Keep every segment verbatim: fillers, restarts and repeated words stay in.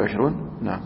والعشرون. نعم.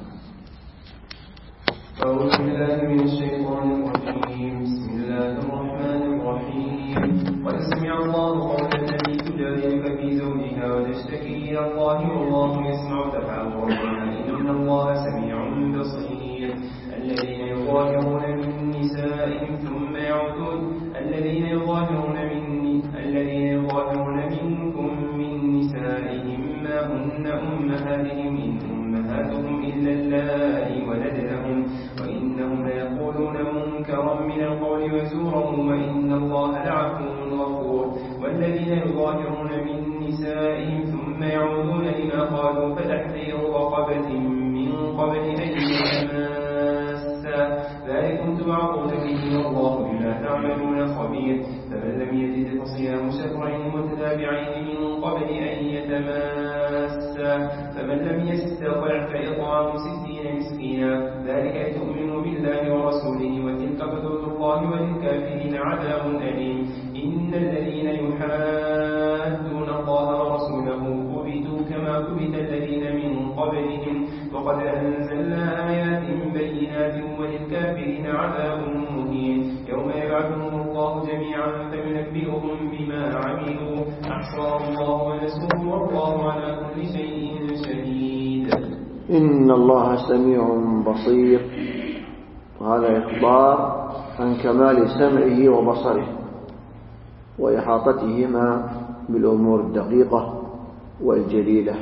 أعوذ بالله من الشيطان الرجيم. بسم الله الرحمن الرحيم. قد سمع الله قول التي تجادلك في زوجها وتشتكي إلى الله والله يسمع تحاوركما إن الله سميع بصير. الذين يظاهرون من نسائهم ثم يعودون الذين يظاهرون من الذين يظاهرون منكم من نسائهم ما هن أمهاتهم إن أمهاتهم إلا اللائي ولدنهم وإنهم ليقولون منكرا من القول وزورا وإن الله لعفو غفور. والذين يظاهرون من نسائهم ثم يعودون لما قالوا فتحرير رقبة من قبل أن يتماسا ذلكم توعظون به والله بما تعملون خبير. فمن لم يجد فصيام شهرين متتابعين من قبل أن يتماسا فمن لم يستطع فإطعام ستين مسكينا ذلك لتؤمنوا بالله ورسوله وتلك حدود الله وللكافرين عذاب أليم. إن الذين يحادون الله ورسوله كبتوا كما كبت الذين من قبلهم وقد أنزلنا آيات بينات وللكافرين عذاب مهين. يوم يبعثهم الله جميعا فينبئهم بما عملوا أحصاه الله ونسوه والله على كل شيء شهيد. إن الله سميع بصير. وهذا إخبار عن كمال سمعه وبصره وإحاطتهما بالأمور الدقيقة والجليلة.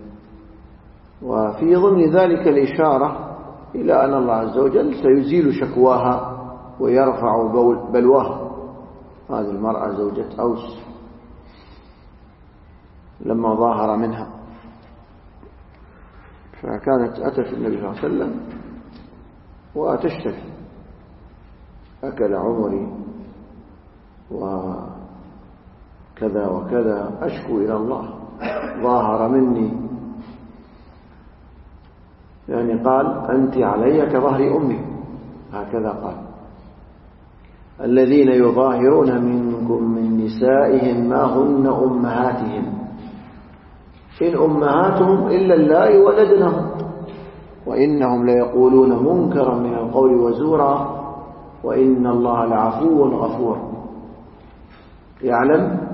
وفي ضمن ذلك الإشارة إلى أن الله عز وجل سيزيل شكواها ويرفع بلواها. هذه المرأة زوجة أوس لما ظاهر منها فكانت أتت النبي صلى الله عليه وسلم وتشتكي أكل عمري وكذا وكذا أشكو إلى الله ظاهر مني، يعني قال أنت علي كظهر أمي، هكذا قال. الذين يظاهرون منكم من نسائهم ما هن أمهاتهم إن أمهاتهم إلا اللائي ولدنهم وإنهم ليقولون منكرا من القول وزورا وإن الله لعفو غفور. يعلم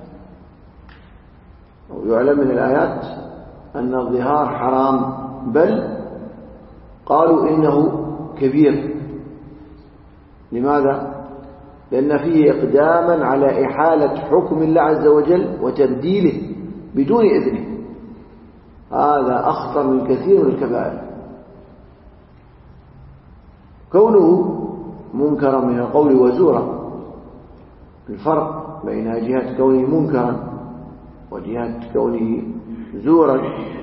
أو يعلم من الآيات أن الظهار حرام، بل قالوا إنه كبير. لماذا؟ لأن فيه إقداما على إحالة حكم الله عز وجل وتبديله بدون إذنه. هذا أخطر من كثير من الكبائر. كونه منكرا من القول وزورا، الفرق بين جهة كونه منكرا وجهة كونه زورا.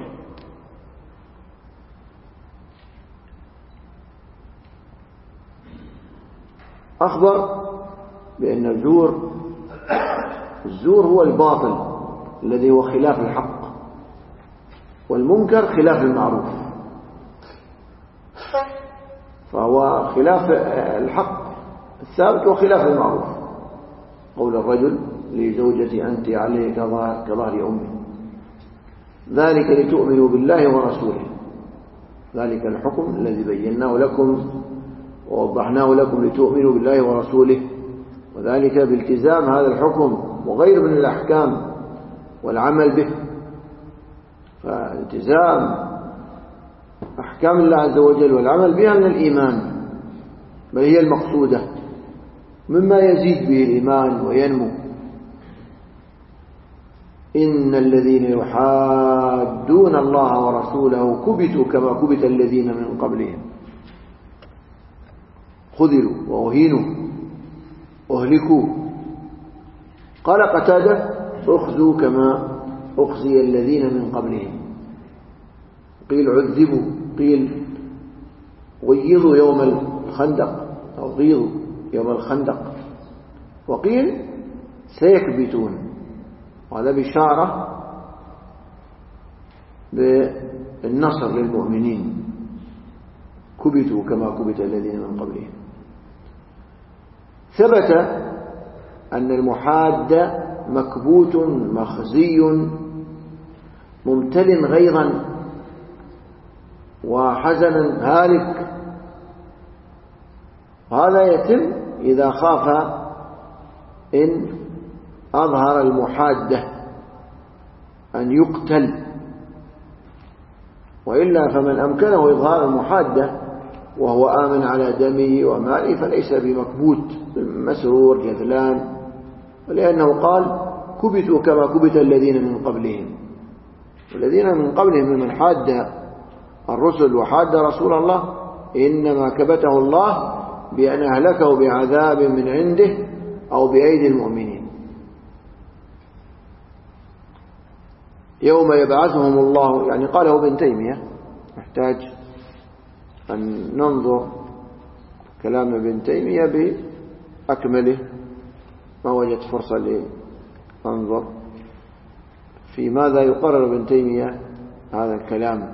أخبر بأن الزور الزور هو الباطل الذي هو خلاف الحق، والمنكر خلاف المعروف، فهو خلاف الحق الثابت وخلاف المعروف. قول الرجل لزوجتي أنت عليه كظهر أمي، ذلك لتؤمنوا بالله ورسوله. ذلك الحكم الذي بيناه لكم ووضحناه لكم لتؤمنوا بالله ورسوله، وذلك بالتزام هذا الحكم وغير من الأحكام والعمل به. فالتزام أحكام الله عز وجل والعمل بها من الإيمان، بل هي المقصودة مما يزيد به الإيمان وينمو. إن الذين يحادون الله ورسوله كبتوا كما كبت الذين من قبلهم خذلوا وأهينوا أهلكوا. قال قتادة أخذوا كما أخزي الذين من قبلهم، قيل عذبوا، قيل غيظوا يوم الخندق أو غيظوا يوم الخندق، وقيل سيكبتون. وهذا بشارة بالنصر للمؤمنين، كبتوا كما كبت الذين من قبلهم. ثبت أن المحاد مكبوت مخزي ممتل غيظا وحزنا هالك. هذا يتم إذا خاف إن أظهر المحادة أن يقتل، وإلا فمن أمكنه إظهار المحادة وهو آمن على دمه وماله فليس بمكبوت مسرور جذلان، لأنه قال كبتوا كما كبت الذين من قبلهم. والذين من قبلهم من حاد الرسل وحاد رسول الله إنما كبته الله بأن أهلكه بعذاب من عنده أو بأيدي المؤمنين. يوم يبعثهم الله، يعني قاله ابن تيمية، نحتاج أن ننظر كلام ابن تيمية بأكمله، ما وجدت فرصة لأنظر في ماذا يقرر ابن تيمية هذا الكلام.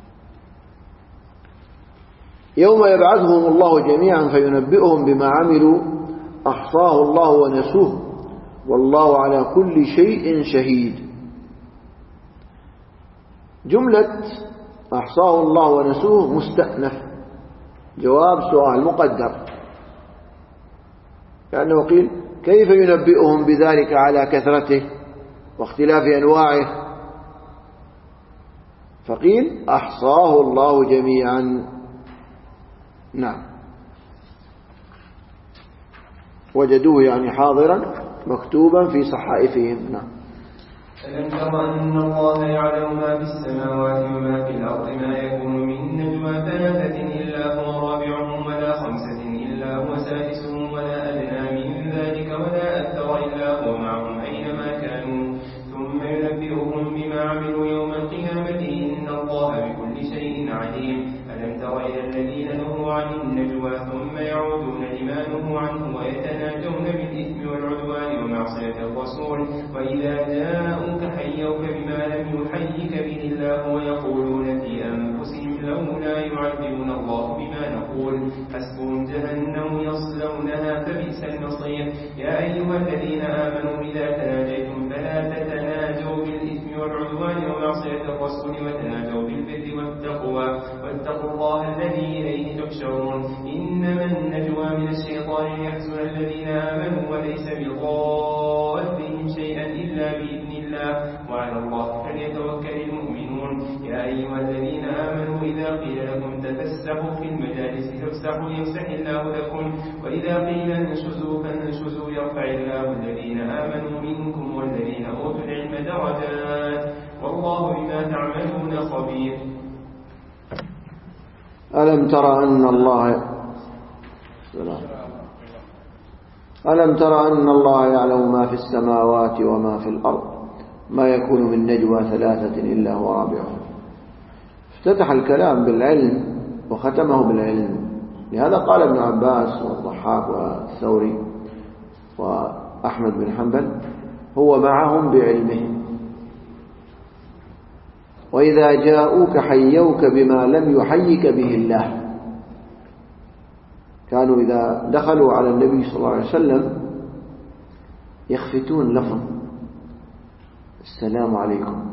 يوم يبعثهم الله جميعا فينبئهم بما عملوا أحصاه الله ونسوه والله على كل شيء شهيد. جملة أحصاه الله ونسوه مستأنف، جواب سؤال مقدر، لأنه قيل كيف ينبئهم بذلك على كثرته واختلاف أنواعه، فقيل أحصاه الله جميعا. نعم، وجدوه يعني حاضرا مكتوبا في صحائفهم. نعم. ألم تر أن الله يعلم ما في السماوات وما في الأرض ما يكون من نجوى ثلاثة إلا هو رابعهم ولا خمسة إلا هو سادسهم ولا أدنى من ذلك ولا أكثر إلا هو معهم أينما كانوا ثم ينبئهم بما عملوا يوم القيامة إن الله بكل شيء عليم. ألم تر إلى الذين نهوا عن النجوى ثم يعودون لما نهوا عنه ويتناجون بالإثم والعدوان ومعصية الرسول وإذا جاءوك حيوك بما لم يحيك به الله ويقولون في أنفسهم لولا يعذبنا الله بما نقول حسبهم جهنم يصلونها فبئس المصير. يا أيها الذين آمنوا إذا تناجيتم فلا تتناجوا بالإثم والعدوان ومعصية الرسول وتناجوا بالبر والتقوى واتقوا الله الذي إليه تحشرون. إنما النجوى من الشيطان ليحزن الذين آمنوا وليس بضارهم شيئا إلا بإذن الله وعلى الله فليتوكل المؤمنون. يا أيها الذين آمنوا إذا قيل لكم تفسحوا في المجالس فافسحوا يفسح الله لكم وإذا قيل انشزوا فانشزوا يرفع الله الذين آمنوا منكم والذين أوتوا العلم درجات والله بما تعملون خبير. ألم تر أن الله ألم تر أن الله يعلم ما في السماوات وما في الأرض ما يكون من نجوى ثلاثة إلا هو رابعهم. افتتح الكلام بالعلم وختمه بالعلم، لهذا قال ابن عباس والضحاك والثوري وأحمد بن حنبل هو معهم بعلمهم. وإذا جاءوك حيوك بما لم يحيك به الله. كانوا إذا دخلوا على النبي صلى الله عليه وسلم يخفتون لفظ السلام عليكم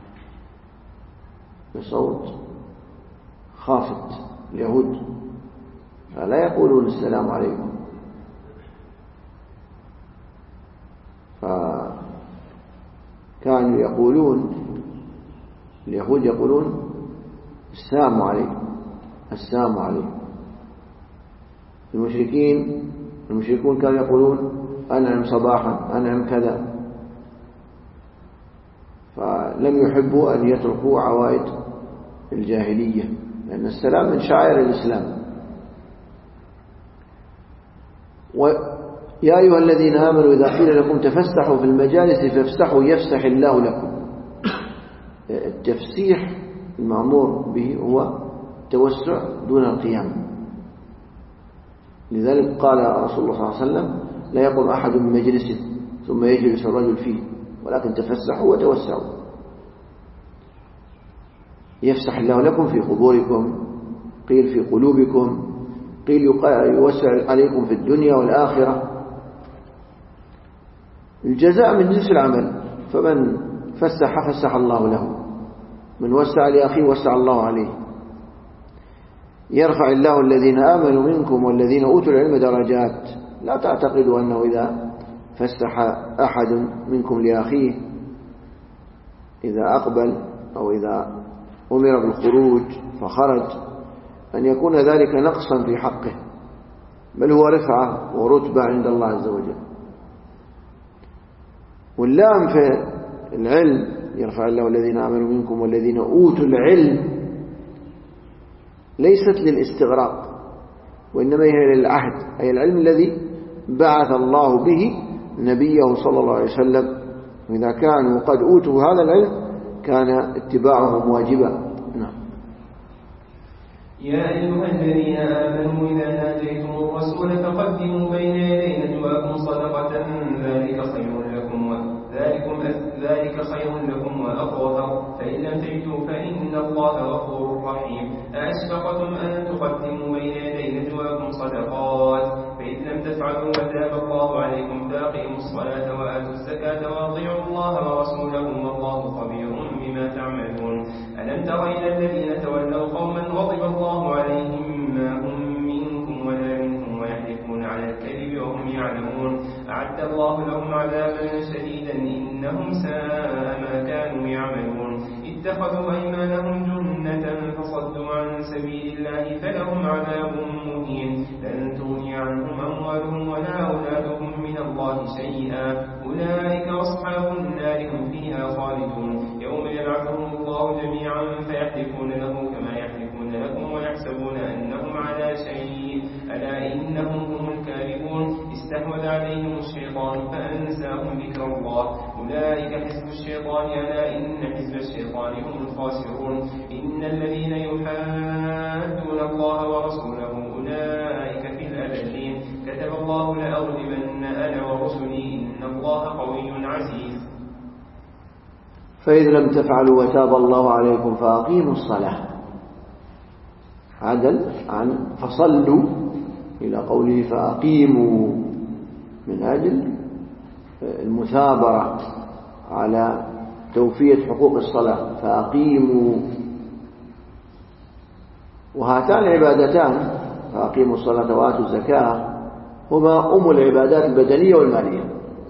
بصوت خافت اليهود، فلا يقولون السلام عليكم، فكانوا يقولون اليهود يقولون السلام عليكم السلام عليكم. المشركين المشركون كانوا يقولون أنعم صباحا أنعم كذا، فلم يحبوا أن يتركوا عوائد الجاهلية، لأن السلام من شعائر الإسلام. ويا أيها الذين آمنوا إذا قيل لكم تفسحوا في المجالس فافسحوا يفسح الله لكم. التفسيح المأمور به هو توسع دون القيام، لذلك قال رسول الله صلى الله عليه وسلم لا يقوم أحد من مجلسه ثم يجلس الرجل فيه، ولكن تفسحوا وتوسعوا. يفسح الله لكم في قبوركم، قيل في قلوبكم، قيل يوسع عليكم في الدنيا والآخرة. الجزاء من جنس العمل، فمن فسح فسح الله له، من وسع لأخيه وسع الله عليه. يرفع الله الذين آمنوا منكم والذين أوتوا العلم درجات. لا تعتقدوا أنه إذا فسح أحد منكم لأخيه إذا أقبل أو إذا أمر بالخروج فخرج أن يكون ذلك نقصا في حقه، بل هو رفعة ورتبة عند الله عز وجل. واللام في العلم يرفع الله الذين آمنوا منكم والذين أوتوا العلم ليست للاستغراق، وإنما هي للعهد، أي العلم الذي بعث الله به نبيه صلى الله عليه وسلم. وإذا كانوا قد أوتوا هذا العلم كان اتباعهم واجبا. نعم. يا أيها الذين آمنوا إذا ناجيتم الرسول فقدموا بين يدي نجواكم صدقة ذلك خير لكم وذلكم ذلك خير لكم وأطهر، فإن لم تجدوا فإن الله غفور رحيم. أأشفقتم أن تقدموا بين يدي نجواكم صدقات، فإن لم تفعلوا وتاب الله عليكم فأقيموا الصلاة وآتوا الزكاة وأطيعوا الله ورسوله والله خبير بما تعملون. ألم تر إلى الذين تولوا قوما غضب الله عليهم ما هم منكم ولا منهم ويحلفون على الكذب وهم يعلمون. أعد الله لهم عذابا شديدا إنهم ساء ما كانوا يعملون. اتخذوا أيمانهم جنة فصدوا عن سبيل الله فلهم عذاب مهين. لن تغني عنهم أموالهم ولا أولادهم من الله شيئا، أولئك أصحاب النار هم فيها خالدون. يوم يبعثهم الله جميعا فيحلفون له كما يحلفون لكم ويحسبون أنهم على شيء، ألا إنهم هم الكاذبون. استحوذ عليهم الشيطان فأنساهم ذكر الله، أولئك حزب الشيطان ألا إن حزب الشيطان هم الخاسرون. إن الذين يحادون الله ورسوله أولئك في الأذلين. كتب الله لأغلبن أنا ورسلي إن الله قوي عزيز. فإذ لم تفعلوا وتاب الله عليكم فأقيموا الصلاة، عدل عن فصلوا إلى قوله فأقيموا، من أجل المثابرة على توفية حقوق الصلاة. فأقيموا، وهاتان العبادتان فأقيموا الصلاة وآتوا الزكاة هما أم العبادات البدنية والمالية،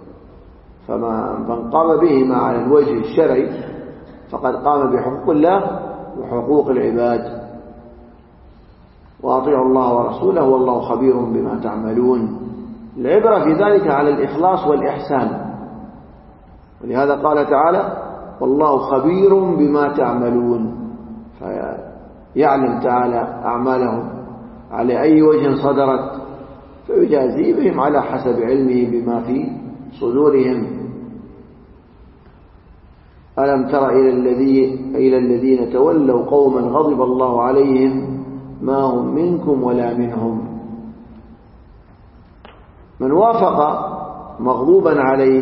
فمن قام بهما على الوجه الشرعي فقد قام بحقوق الله وحقوق العباد. وأطيعوا الله ورسوله والله خبير بما تعملون. العبرة في ذلك على الإخلاص والإحسان، ولهذا قال تعالى والله خبير بما تعملون، فيعلم تعالى أعمالهم على أي وجه صدرت فيجازي بهم على حسب علمه بما في صدورهم. ألم تر إلى الذين إلى الذين تولوا قوما غضب الله عليهم ما هم منكم ولا منهم. من وافق مغضوبا عليه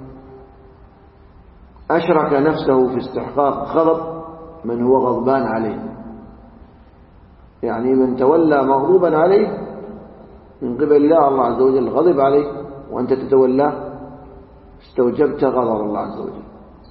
أشرك نفسه في استحقاق غضب من هو غضبان عليه، يعني من تولى مغضوبا عليه من قبل الله الله عز وجل غضب عليه وأنت تتولاه استوجبت غضب الله عز وجل.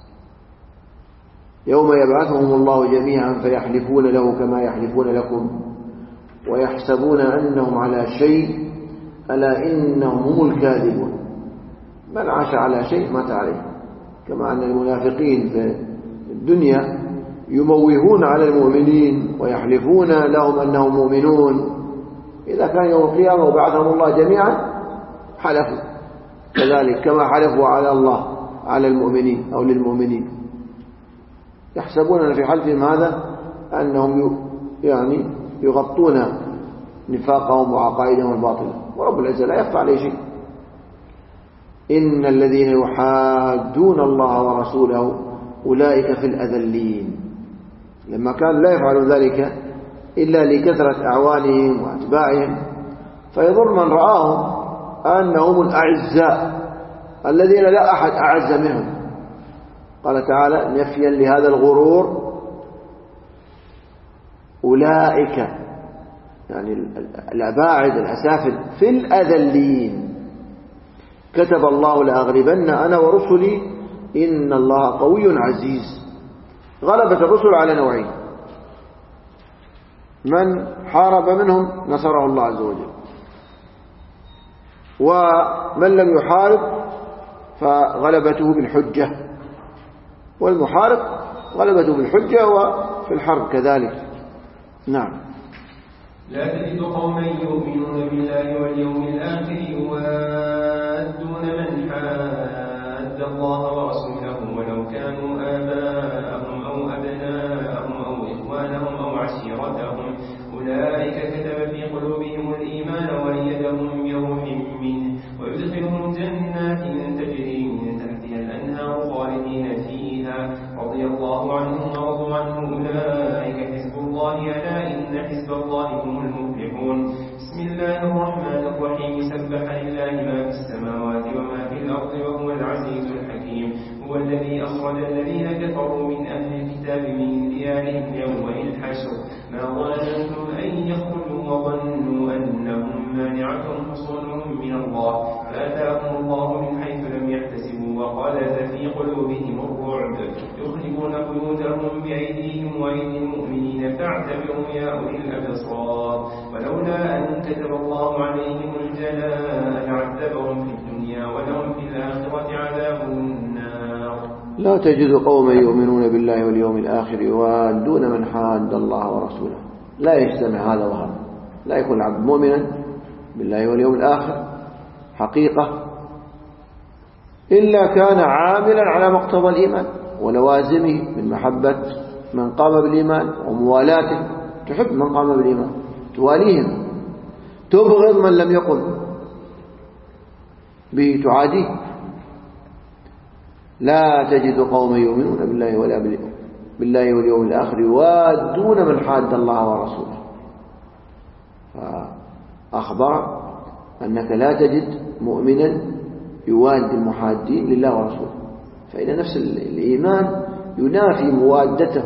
يوم يبعثهم الله جميعا فيحلفون له كما يحلفون لكم ويحسبون أنهم على شيء، ألا إنهم هم الكاذبون. من عاش على شيء مات عليه، كما أن المنافقين في الدنيا يموهون على المؤمنين ويحلفون لهم أنهم مؤمنون، إذا كان يوم القيامة وبعثهم الله جميعا حلفوا كذلك كما حلفوا على الله على المؤمنين أو للمؤمنين، يحسبون في حلفهم هذا أنهم يعني يغطون نفاقهم وعقائدهم الباطلة، ورب العزة لا يخفى عليه شيء. إن الذين يحادون الله ورسوله أولئك في الأذلين، لما كان لا يفعلون ذلك إلا لكثرة أعوانهم وأتباعهم، فيظن من رآهم أنهم الأعزاء الذين لا أحد أعز منهم. قال تعالى نفيا لهذا الغرور أولئك يعني الأباعد الأسافل في الأذلين. كتب الله لأغلبن أنا ورسلي إن الله قوي عزيز. غلبت الرسل على نوعين، من حارب منهم نصره الله عز وجل، ومن لم يحارب فغلبته بالحجة، والمحارب غلبته بالحجة وفي الحرب كذلك. نعم. لا تجد قوما يؤمنون بالله واليوم الآخر يوادون من حاد الله ورسوله ولو كانوا آباءهم أو أبناءهم أو إخوانهم أو عشيرتهم أولئك كتب في قلوبهم الإيمان وأيدهم بروح منه ويدخلهم جنات تجري من تحتها الأنهار خالدين فيها رضي الله عنهم ورضوا عنه أولئك حزب الله ألا إن حزب الله هم المفلحون. بسم الله الرحمن الرحيم. سبح لله ما في السماوات وما في الأرض وهو العزيز الحكيم. هو الذي أخرج الذين كفروا من أهل الكتاب من ديارهم يوم الحشر ما ظننتم أن يخرجوا وظنوا أنهم مانعتهم حصونهم من الله فأتاهم الله من حيث لم يحتسبوا وقذف في قلوبهم الرعب يخربون بيوتهم بأيديهم وأيدي المؤمنين فاعتبروا يا أولي الأبصار ولولا أن كتب الله عليهم الجلاء لعذبهم في الدنيا ولهم في الآخرة عذاب النار. لا تجد قوما يؤمنون بالله واليوم الآخر يوادون من حاد الله ورسوله. لا يجتمع هذا وهذا، لا يكون العبد مؤمنا بالله واليوم الآخر حقيقة إلا كان عاملا على مقتضى الإيمان ولوازمه من محبة من قام بالإيمان وموالاته. تحب من قام بالإيمان، تواليهم، تبغض من لم يقم به، تعاديه. لا تجد قوما يؤمنون بالله ولا بالله واليوم الآخر يوادون من حاد الله ورسوله. فأخبر أنك لا تجد مؤمنا يواد المحادين لله ورسوله، فإن نفس الإيمان ينافي موادته.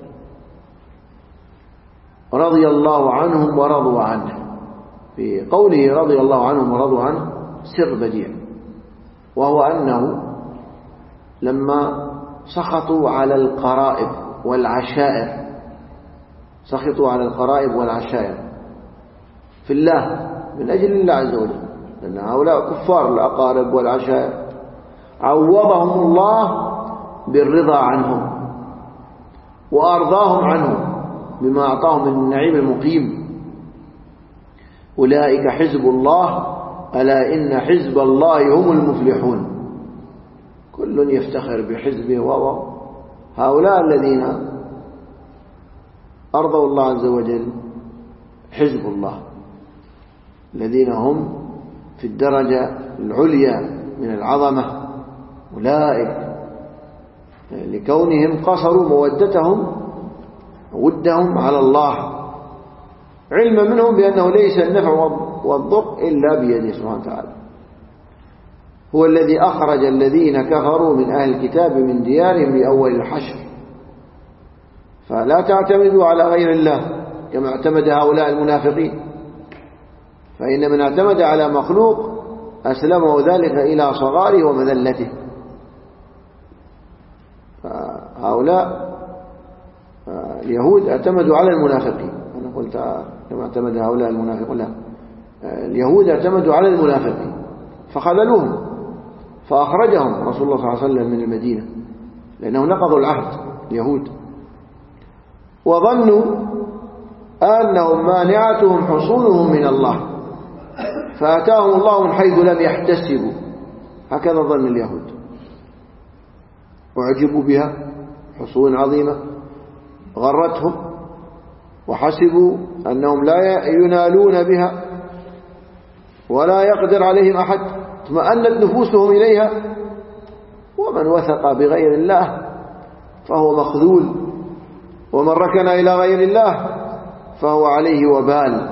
رضي الله عنهم ورضوا عنه، في قوله رضي الله عنهم ورضوا عنه سر بديع، وهو أنه لما سخطوا على القرائب والعشائر، سخطوا على القرائب والعشائر في الله من أجل الله عز وجل، لأن هؤلاء كفار الأقارب والعشائر، عوضهم الله بالرضا عنهم وأرضاهم عنهم بما أعطاهم من النعيم المقيم. أولئك حزب الله ألا إن حزب الله هم المفلحون. كل يفتخر بحزبه، وهو هؤلاء الذين أرضوا الله عز وجل حزب الله، الذين هم في الدرجة العليا من العظمة. أولئك لكونهم قصروا مودتهم ودهم على الله، علما منهم بأنه ليس النفع والضر إلا بيده سبحانه وتعالى. هو الذي أخرج الذين كفروا من أهل الكتاب من ديارهم لأول الحشر، فلا تعتمدوا على غير الله كما اعتمد هؤلاء المنافقين، فإن من اعتمد على مخلوق أسلمه ذلك إلى صغاره ومذلته. فهؤلاء اليهود اعتمدوا على المنافقين، أنا قلت كما اعتمد هؤلاء المنافقون، لا، اليهود اعتمدوا على المنافقين فخذلوهم، فأخرجهم رسول الله صلى الله عليه وسلم من المدينة لأنهم نقضوا العهد اليهود، وظنوا أنهم مانعتهم حصونهم من الله فأتاهم الله من حيث لم يحتسبوا. هكذا ظن اليهود، وعجبوا بها حصون عظيمة غرتهم، وحسبوا أنهم لا ينالون بها ولا يقدر عليهم أحد، اطمأنت نفوسهم إليها. ومن وثق بغير الله فهو مخذول، ومن ركن إلى غير الله فهو عليه وبال.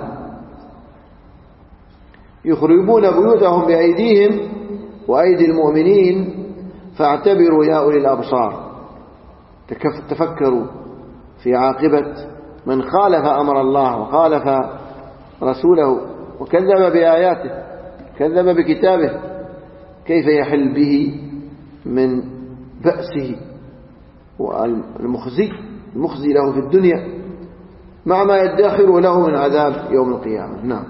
يخربون بيوتهم بأيديهم وأيدي المؤمنين فاعتبروا يا أولي الأبصار. تفكروا في عاقبة من خالف أمر الله وخالف رسوله وكذب بآياته، كذب بكتابه، كيف يحل به من بأسه والمخزي المخزي له في الدنيا مع ما يدخر له من عذاب يوم القيامة. نعم.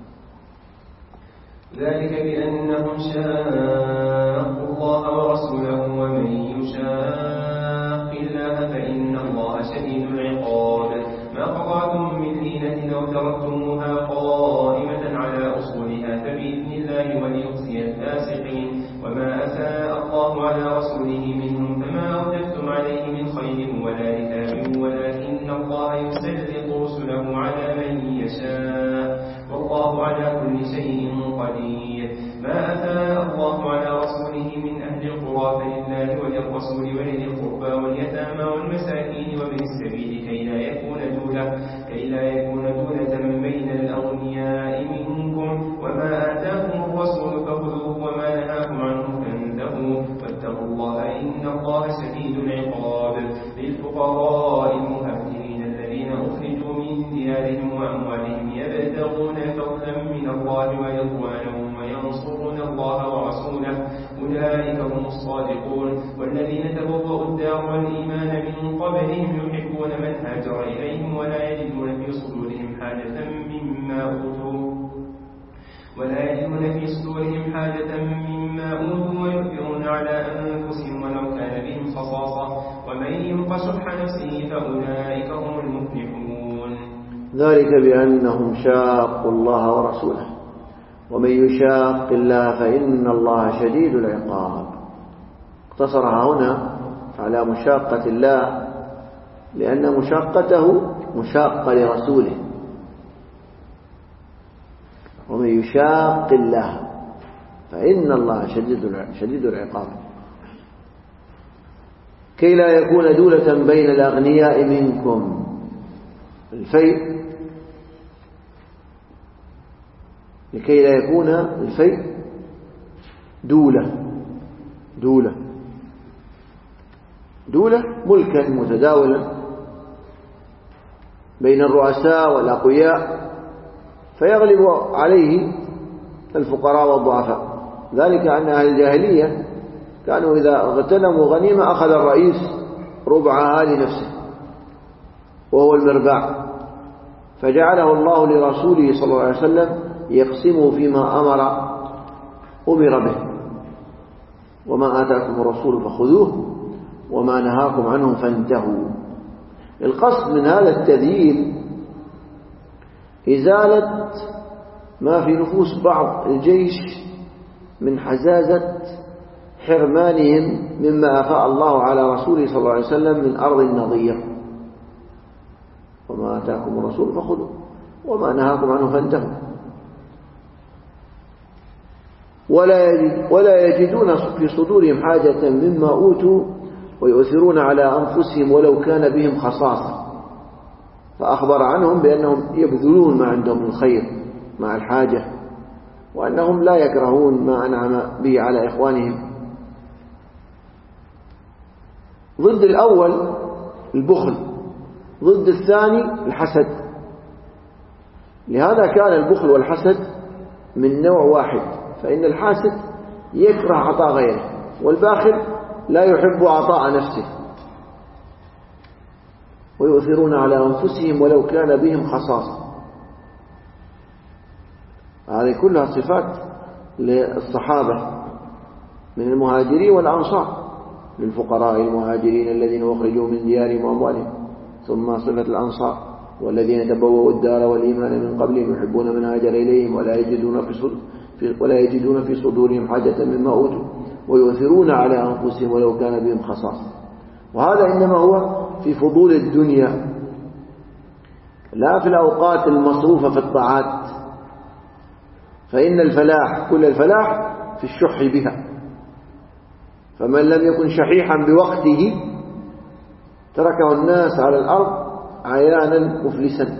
ذلك بأنهم شاقوا الله ورسوله ومن يشاق الله فإن الله شديد العقاب. ما قطعتم من لينة أو تركتموها قائمة على أصولها فبإذن الله وليخزي الفاسقين. وما أفاء الله على رسوله منهم فما أوجفتم عليه من خير ولا ركاب ولكن الله يسلط رسله على من يشاء والله على كل شيء قدير. ما أفاء الله على رسوله من أهل القرى فلله وللرسول ولذي القربى واليتامى والمساكين وابن السبيل كي لا يكون دولة كي لا يكون دولة بين الأغنياء منكم. وما آتاكم الرسول فخذوه وما نهاكم عنه فانتهوا واتقوا الله إن الله شديد العقاب. للفقراء المهاجرين الذين أخرجوا من ديارهم وأموالهم يبتغون فضلا من الله ورضوانا وينصرون الله ورسوله أولئك هم الصادقون. والذين تبوأوا الدار والإيمان من قبلهم يحبون من هاجر إليهم ولا يجدون في صدورهم حاجة مما أوتوا ولا يجدون في صدورهم حاجة مما أوتوا ويؤثرون على أنفسهم ولو كان بهم خصاصة ومن يوق شح نفسه فأولئك هم المفلحون. ذلك بأنهم شاقوا الله ورسوله ومن يشاق الله فإن الله شديد العقاب. اقتصرها هنا على مشاقة الله لأن مشاقته مشاقة لرسوله. ومن يشاق الله فإن الله شديد العقاب كي لا يكون دولة بين الأغنياء منكم. الفيء لكي لا يكون الفيء دولة دولة دولة ملكا متداولا بين الرؤساء والأقوياء فيغلب عليه الفقراء والضعفاء. ذلك أن أهل الجاهلية كانوا إذا اغتنموا غنيمة أخذ الرئيس ربعها لنفسه وهو المرباع، فجعله الله لرسوله صلى الله عليه وسلم يقسمه فيما أمر أمر به. وما آتاكم الرسول فخذوه وما نهاكم عنه فانتهوا. القصد من هذا التذييل إزالة ما في نفوس بعض الجيش من حزازة حرمانهم مما أفاء الله على رسوله صلى الله عليه وسلم من أرض النظير. وما آتاكم الرسول فخذوه وما نهاكم عنه فانتهوا. ولا يجد ولا يجدون في صدورهم حاجة مما أوتوا ويؤثرون على أنفسهم ولو كان بهم خصاصة. فأخبر عنهم بأنهم يبذلون ما عندهم من خير مع الحاجة وأنهم لا يكرهون ما أنعم به على إخوانهم. ضد الأول البخل، ضد الثاني الحسد. لهذا كان البخل والحسد من نوع واحد، فإن الحاسد يكره عطاء غيره والباخل لا يحب عطاء نفسه. ويؤثرون على أنفسهم ولو كان بهم خصاصة. هذه كلها صفات للصحابة من المهاجرين والأنصار، للفقراء المهاجرين الذين أخرجوا من ديارهم وأموالهم. ثم صفة الأنصار والذين تبوأوا الدار والإيمان من قبلهم يحبون من هاجر إليهم ولا يجدون في ولا يجدون في صدورهم حاجة مما أوتوا ويؤثرون على أنفسهم ولو كان بهم خصاصة. وهذا إنما هو في فضول الدنيا لا في الأوقات المصروفة في الطاعات، فإن الفلاح كل الفلاح في الشح بها. فمن لم يكن شحيحا بوقته تركه الناس على الأرض عيانا مفلسا.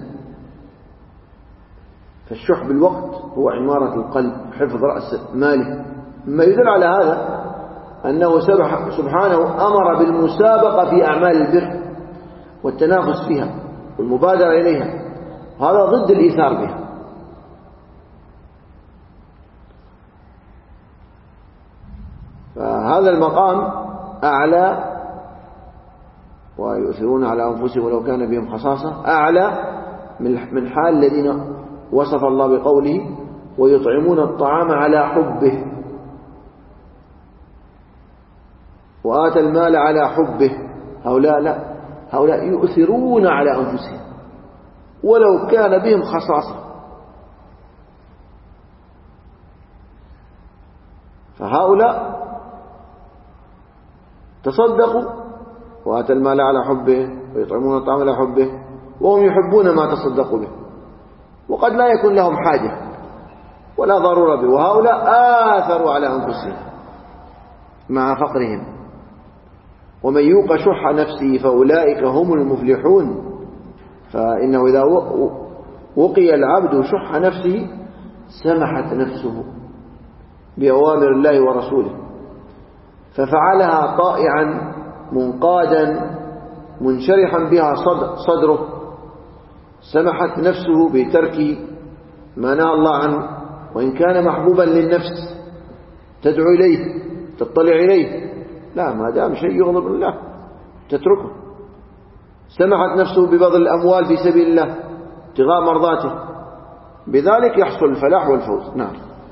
فالشح بالوقت هو عمارة القلب، حفظ رأس ماله. مما يدل على هذا أنه سبحانه أمر بالمسابقة في أعمال البر والتنافس فيها والمبادرة إليها، هذا ضد الإيثار بها. فهذا المقام أعلى، ويؤثرون على أنفسهم ولو كان بهم خصاصة، أعلى من حال الذين وصف الله بقوله ويطعمون الطعام على حبه وآتى المال على حبه. هؤلاء لا، هؤلاء يؤثرون على أنفسهم ولو كان بهم خصاصة. فهؤلاء تصدقوا وآتى المال على حبه ويطعمون الطعام على حبه وهم يحبون ما تصدقوا به، وقد لا يكون لهم حاجة ولا ضرورة به، وهؤلاء آثروا على أنفسهم مع فقرهم. ومن يوق شح نفسه فأولئك هم المفلحون. فإنه إذا وقي العبد شح نفسه سمحت نفسه بأوامر الله ورسوله ففعلها طائعا منقادا منشرحا بها صدره، سمحت نفسه بترك ما نهى الله عنه وإن كان محبوبا للنفس تدعو إليه تطلع إليه، لا، ما دام شيء يغضب الله تتركه. سمحت نفسه ببذل الأموال في سبيل الله ابتغاء مرضاته، بذلك يحصل الفلاح والفوز. نعم.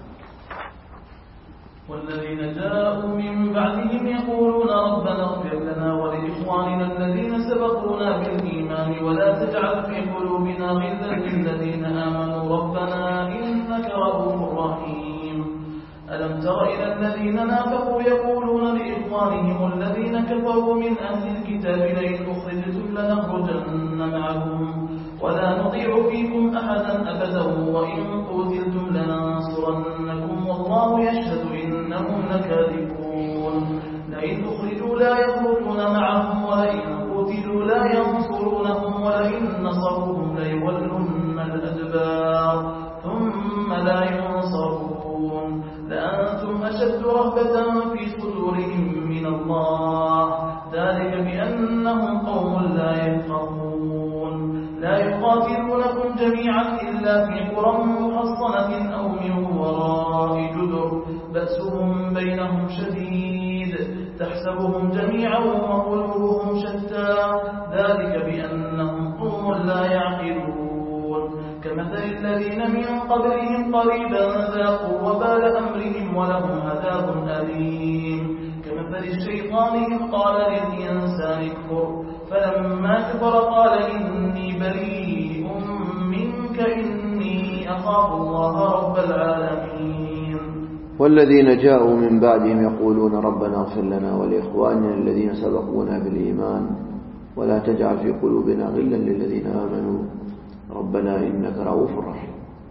والذين جاءوا من بعدهم يقولون ربنا اغفر لنا ولإخواننا الذين سبقونا بالإيمان ولا تجعل في قلوبنا غلا للذين آمنوا ربنا إنك رؤوف رحيم. ألم تر إلى الذين نافقوا يقولون لإخوانهم الذين كفروا من أهل الكتاب لئن أخرجتم لنخرجن معكم ولا نطيع فيكم أحدا أبدا وإن قتلتم لننصرنكم والله يشهد إنهم لكاذبون. لئن أخرجوا لا يخرجون معهم ولئن قتلوا لا ينصرونهم ولئن نصروهم ليولن الأدبار ثم لا ينصرون. لأنتم أشد رهبة في صدورهم من الله ذلك بأنهم قوم لا يفقهون. لا يقاتلونكم جميعا إلا في قرى محصنة أو من وراء جدر بأسهم بينهم شديد تحسبهم جميعا وقلوبهم شتى ذلك بأنهم قوم لا يعقلون. كمثل الذين من قبلهم قريبا ذاقوا وبال أمرهم ولهم عذاب أليم. كمثل الشيطان إذ قال للإنسان اكفر فلما كفر قال إني بريء منك إني أخاف الله رب العالمين. والذين جاءوا من بعدهم يقولون ربنا اغفر لنا ولإخواننا الذين سبقونا بالإيمان ولا تجعل في قلوبنا غلا للذين آمنوا ربنا إنك رؤوف رحيم.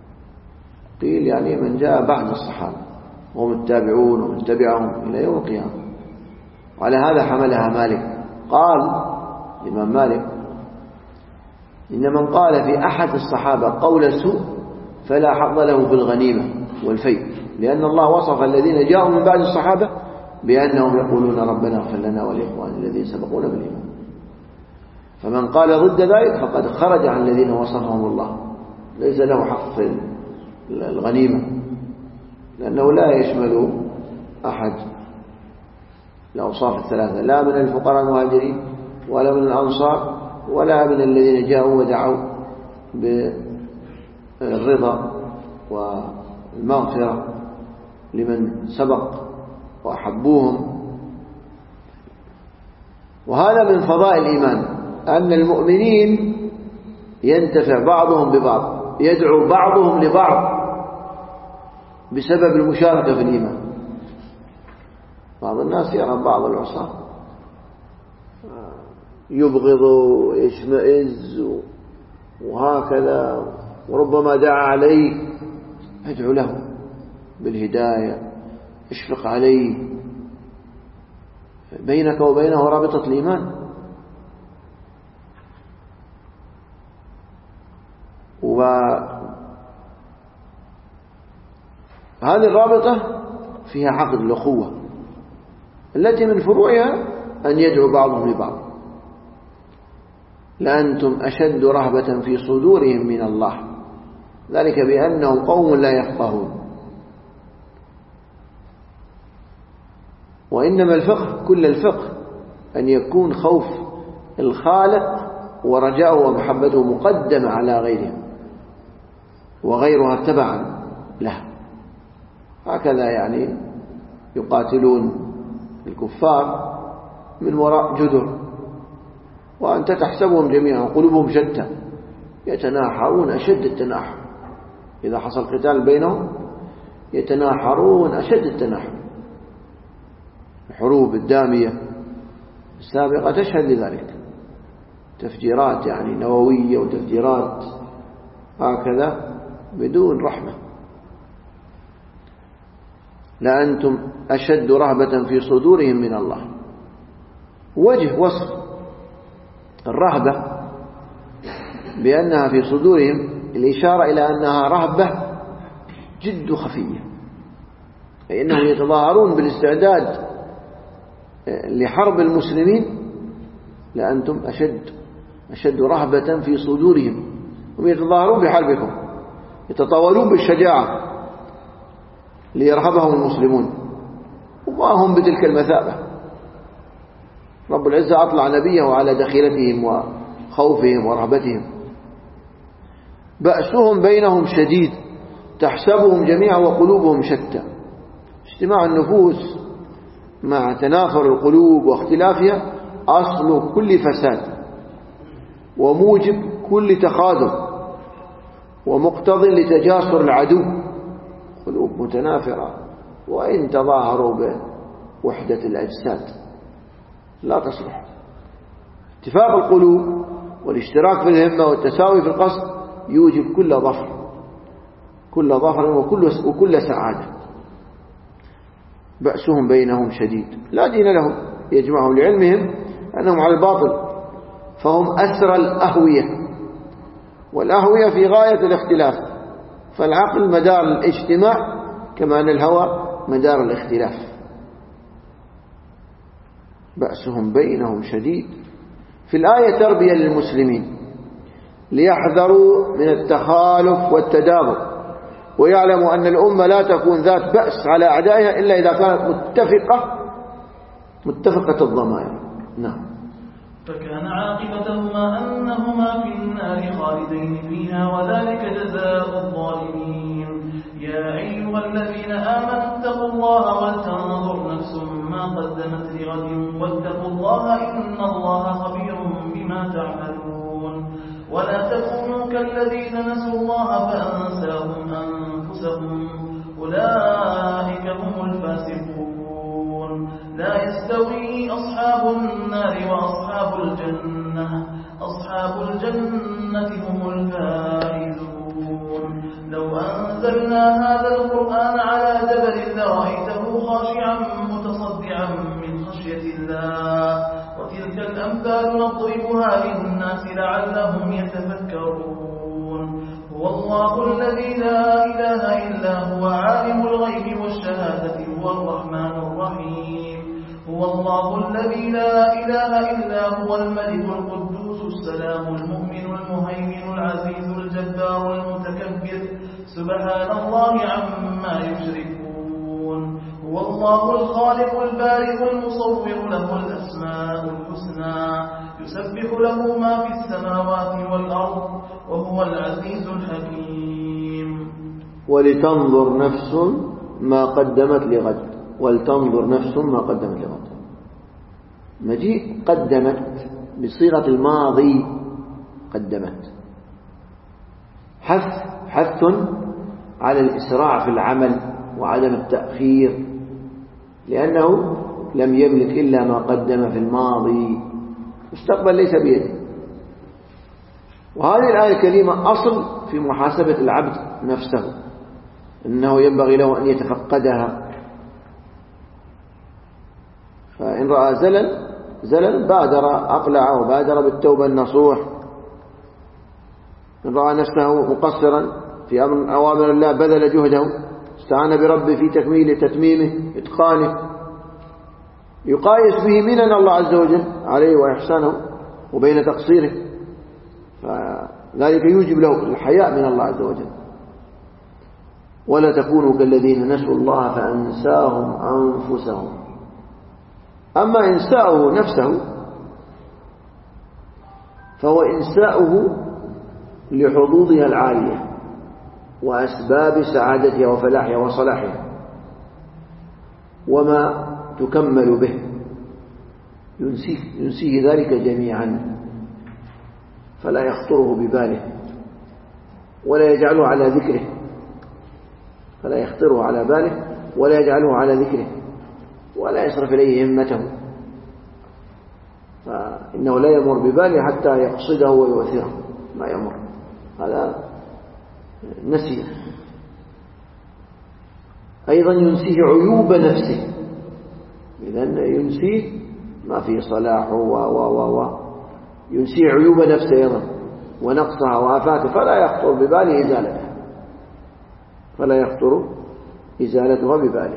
قيل يعني من جاء بعد الصحابة وهم التابعون ومن تبعهم إلى يوم القيامة. وعلى هذا حملها مالك. قال الإمام مالك إن من قال في أحد الصحابة قول سوء فلا حظ له في الغنيمة والفيء، لأن الله وصف الذين جاءوا من بعد الصحابة بأنهم يقولون ربنا اغفر لنا ولإخواننا الذين سبقونا بالإيمان. فمن قال ضد ذلك فقد خرج عن الذين وصفهم الله، ليس له حق في الغنيمة، لأنه لا يشمل أحد الأوصاف الثلاثة، لا من الفقراء المهاجرين ولا من الأنصار ولا من الذين جاءوا ودعوا بالرضا والمغفرة لمن سبق وأحبوهم. وهذا من فضائل الإيمان أن المؤمنين ينتفع بعضهم ببعض، يدعو بعضهم لبعض بسبب المشاركة في الإيمان. بعض الناس يرى بعض العصاة يبغض ويشمئز وهكذا، وربما دعا عليه، ادعو له بالهداية، اشفق عليه، بينك وبينه رابطة الإيمان. وهذه الرابطة فيها عقد الأخوة التي من فروعها أن يدعو بعضهم لبعض. لأنتم أشد رهبة في صدورهم من الله ذلك بأنهم قوم لا يفقهون. وإنما الفقه كل الفقه أن يكون خوف الخالق ورجاؤه ومحبته مقدمة على غيرها وغيرها تبعا له. هكذا يعني يقاتلون الكفار من وراء جدر، وأنت تحسبهم جميعا قلوبهم شتى يتناحرون أشد التناحر. إذا حصل قتال بينهم يتناحرون أشد التناحر. الحروب الدامية السابقة تشهد لذلك، تفجيرات يعني نووية وتفجيرات هكذا بدون رحمة. لأنتم أشد رهبة في صدورهم من الله. وجه وصف الرهبة بأنها في صدورهم الإشارة إلى أنها رهبة جد خفية، أي أنهم يتظاهرون بالاستعداد لحرب المسلمين. لأنتم أشد أشد رهبة في صدورهم، هم يتظاهرون بحربكم، يتطاولون بالشجاعة ليرهبهم المسلمون، وما هم بتلك المثابة. رب العزة أطلع نبيه على دخيلتهم وخوفهم ورهبتهم. بأسهم بينهم شديد تحسبهم جميعا وقلوبهم شتى. اجتماع النفوس مع تنافر القلوب واختلافها أصل كل فساد وموجب كل تخاذل ومقتض لتجاسر العدو. قلوب متنافرة وإن تظاهروا بوحدة الأجساد لا تصلح. اتفاق القلوب والاشتراك في الهمة والتساوي في القصد يوجب كل ظفر كل ظفر وكل وكل سعادة. بأسهم بينهم شديد لا دين لهم يجمعهم لعلمهم أنهم على الباطل، فهم أسرى الأهوية، والأهوية في غاية الاختلاف. فالعقل مدار الاجتماع كما أن الهوى مدار الاختلاف. بأسهم بينهم شديد. في الآية تربية للمسلمين ليحذروا من التخالف والتدابر، ويعلموا أن الأمة لا تكون ذات بأس على أعدائها إلا إذا كانت متفقة متفقة الضمائر. نعم. فكان عاقبتهما أنهما في النار خالدين فيها وذلك جزاء الظالمين. يا أيها الذين آمنوا اتقوا الله ولتنظر نفس ما قدمت لغد واتقوا الله إن الله خبير بما تعملون. ولا تكونوا كالذين نسوا الله فأنساهم أنفسهم أولئك هم الفاسقون. لا يستوي أصحاب النار وأصحاب الجنة أصحاب الجنة هم الفائزون. لو أنزلنا هذا القرآن على جبل لرأيته خاشعا متصدعا من خشية الله. وتلك الأمثال نضربها للناس لعلهم يتفكرون. هو الله الذي لا إله إلا هو عالم الغيب والشهادة هو الرحمن الرحيم. هو الله الذي لا إله إلا هو الملك القدوس السلام المؤمن المهيمن العزيز الجبار المتكبر سبحان الله عما يشركون. هو الله الخالق البارئ المصور له الأسماء الحسنى يسبح له ما في السماوات والأرض وهو العزيز الحكيم. ولتنظر نفس ما قدمت لغد ولتنظر نفس ما قدمت لغد. مجيء قدمت بصيغة الماضي قدمت حث حث على الإسراع في العمل وعدم التأخير، لأنه لم يملك إلا ما قدم في الماضي، مستقبل ليس بيده. وهذه الآية الكريمة أصل في محاسبة العبد نفسه، إنه ينبغي له أن يتفقدها. فإن رأى زلل زلل بادر أقلع وبادر بالتوبة النصوح. إن رأى نفسه مقصرا في أمر أوامر الله بذل جهده، استعان بربه في تكميل تتميمه إتقانه، يقايس به منن الله عز وجل عليه وإحسانه وبين تقصيره، فذلك يوجب له الحياء من الله عز وجل. ولا تكونوا كالذين نسوا الله فأنساهم أنفسهم. أما إنساؤه نفسه فهو إنساؤه لحظوظها العالية وأسباب سعادتها وفلاحها وصلاحها وما تكمل به، ينسيه, ينسيه ذلك جميعا، فلا يخطره بباله ولا يجعله على ذكره، فلا يخطره على باله ولا يجعله على ذكره ولا يصرف إليه همته، فإنه لا يمر بباله حتى يقصده ويؤثره، ما يمر، هذا نسي. أيضا ينسيه عيوب نفسه، إذن ينسيه ما فيه صلاحه و و و و ينسيه عيوب نفسه أيضا ونقصها وآفاته، فلا يخطر بباله إزالتها، فلا يخطر إزالتها بباله.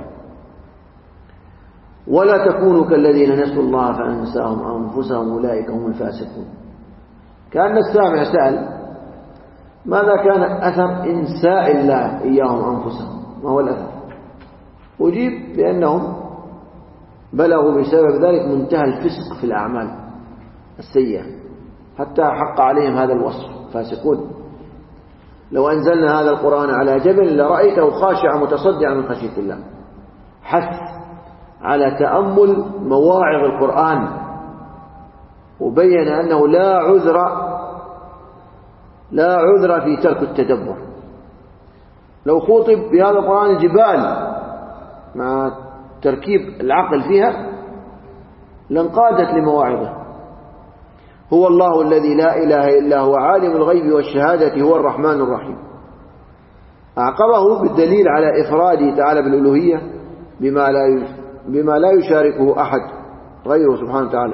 ولا تكونوا كالذين نسوا الله فأنساهم أنفسهم أولئك هم الفاسقون. كأن السامع سأل ماذا كان أثر إنساء الله إياهم أنفسهم، ما هو الأثر؟ أجيب بأنهم بلغوا بسبب ذلك منتهى الفسق في الأعمال السيئة حتى حق عليهم هذا الوصف، فاسقون. لو أنزلنا هذا القرآن على جبل لرأيته خاشعا متصدعا من خشية الله. حث على تأمل مواعظ القرآن، وبين أنه لا عذر لا عذر في ترك التدبر. لو خوطب بهذا القرآن الجبال مع تركيب العقل فيها لانقادت لمواعظه. هو الله الذي لا إله إلا هو عالم الغيب والشهادة هو الرحمن الرحيم. أعقبه بالدليل على إفراده تعالى بالألوهية بما لا بما لا يشاركه أحد غيره سبحانه وتعالى،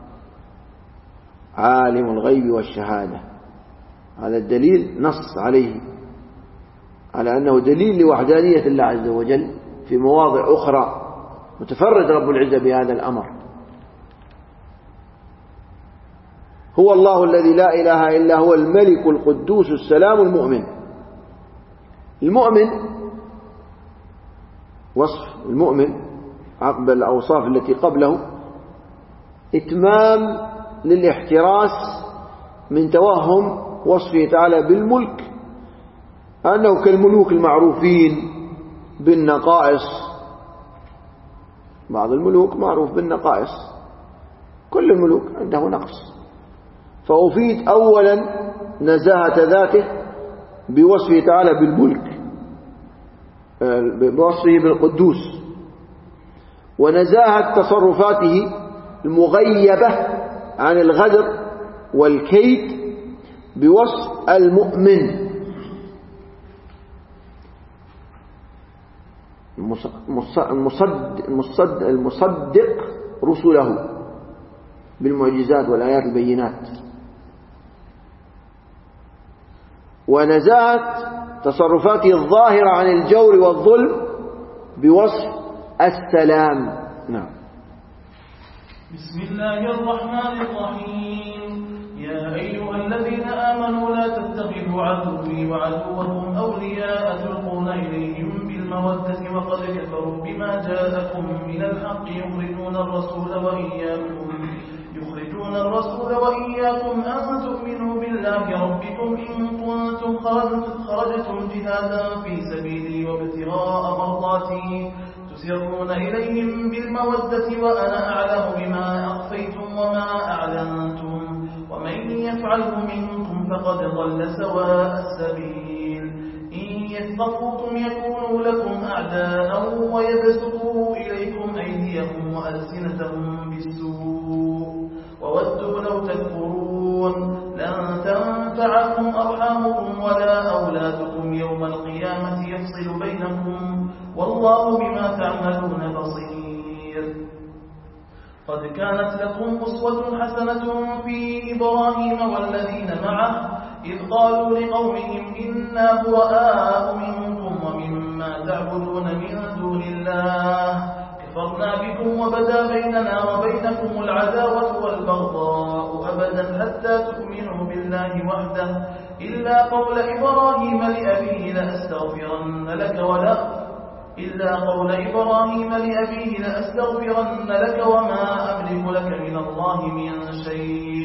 عالم الغيب والشهادة. هذا الدليل نص عليه على أنه دليل لوحدانية الله عز وجل في مواضع أخرى، متفرد رب العزة بهذا الأمر. هو الله الذي لا إله إلا هو الملك القدوس السلام المؤمن. المؤمن وصف المؤمن عقب الأوصاف التي قبله إتمام للاحتراس من توهم وصفه تعالى بالملك، أنه كالملوك المعروفين بالنقائص. بعض الملوك معروف بالنقائص، كل الملوك عنده نقص، فأفيد أولا نزاهة ذاته بوصفه تعالى بالملك، بوصفه بالقدوس، ونزاهة تصرفاته المغيبة عن الغدر والكيد بوصف المؤمن، المصدق, المصدق رسله بالمعجزات والآيات البينات. ونزاهة تصرفاته الظاهرة عن الجور والظلم بوصف السلام. نعم. بسم الله الرحمن الرحيم. يا أيها الذين آمنوا لا تتخذوا عدوي وعدوكم أولياء تلقون إليهم بالمودة وقد كفروا بما جاءكم من الحق يخرجون الرسول وإياكم يخرجون الرسول وإياكم أن تؤمنوا بالله ربكم إن كنتم خرجتم جهادا في سبيلي وابتغاء مرضاتي تسرون إليهم بالمودة وأنا أعلم بما أخفيتم وما أعلنتم ومن يفعله منكم فقد ضل سواء السبيل. إن يثقفوكم يكونوا لكم أعداء ويبسطوا إليكم أيديهم وألسنتهم بالسوء وودوا لو تكفرون. لن تنفعكم أرحامكم ولا أولادكم يوم القيامة يفصل بينكم والله بما تعملون بصير. قد كانت لكم أسوة حسنة في إبراهيم والذين معه إذ قالوا لقومهم إنا براء منكم ومما تعبدون من دون الله كفرنا بكم وبدا بيننا وبينكم العداوة والبغضاء أبدا حتى تؤمنوا بالله وحده إلا قول إبراهيم لأبيه لأستغفرن لك ولا إلا قول إبراهيم لأبيه لأستغفرن لك وما أملك لك من الله من شيء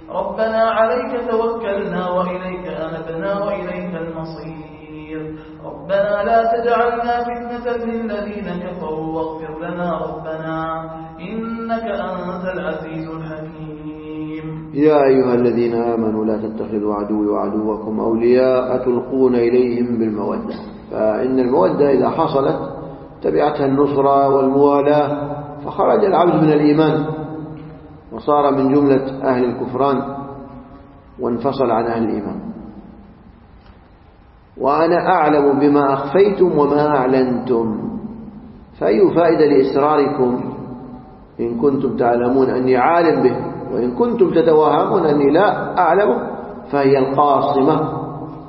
ربنا عليك توكلنا وإليك أنبنا وإليك المصير ربنا لا تجعلنا فتنة للذين كفروا واغفر لنا ربنا إنك أنت العزيز الحكيم. يا أيها الذين آمنوا لا تتخذوا عدوي وعدوكم أولياء تلقون إليهم بالمودة. فإن المودة إذا حصلت تبعتها النصرة والموالاة، فخرج العبد من الإيمان وصار من جملة أهل الكفران وانفصل عن أهل الإيمان. وأنا أعلم بما أخفيتم وما أعلنتم، فأي فائدة لإسراركم إن كنتم تعلمون أني عالم به، وإن كنتم تتوهمون أني لا أعلم فهي القاصمة.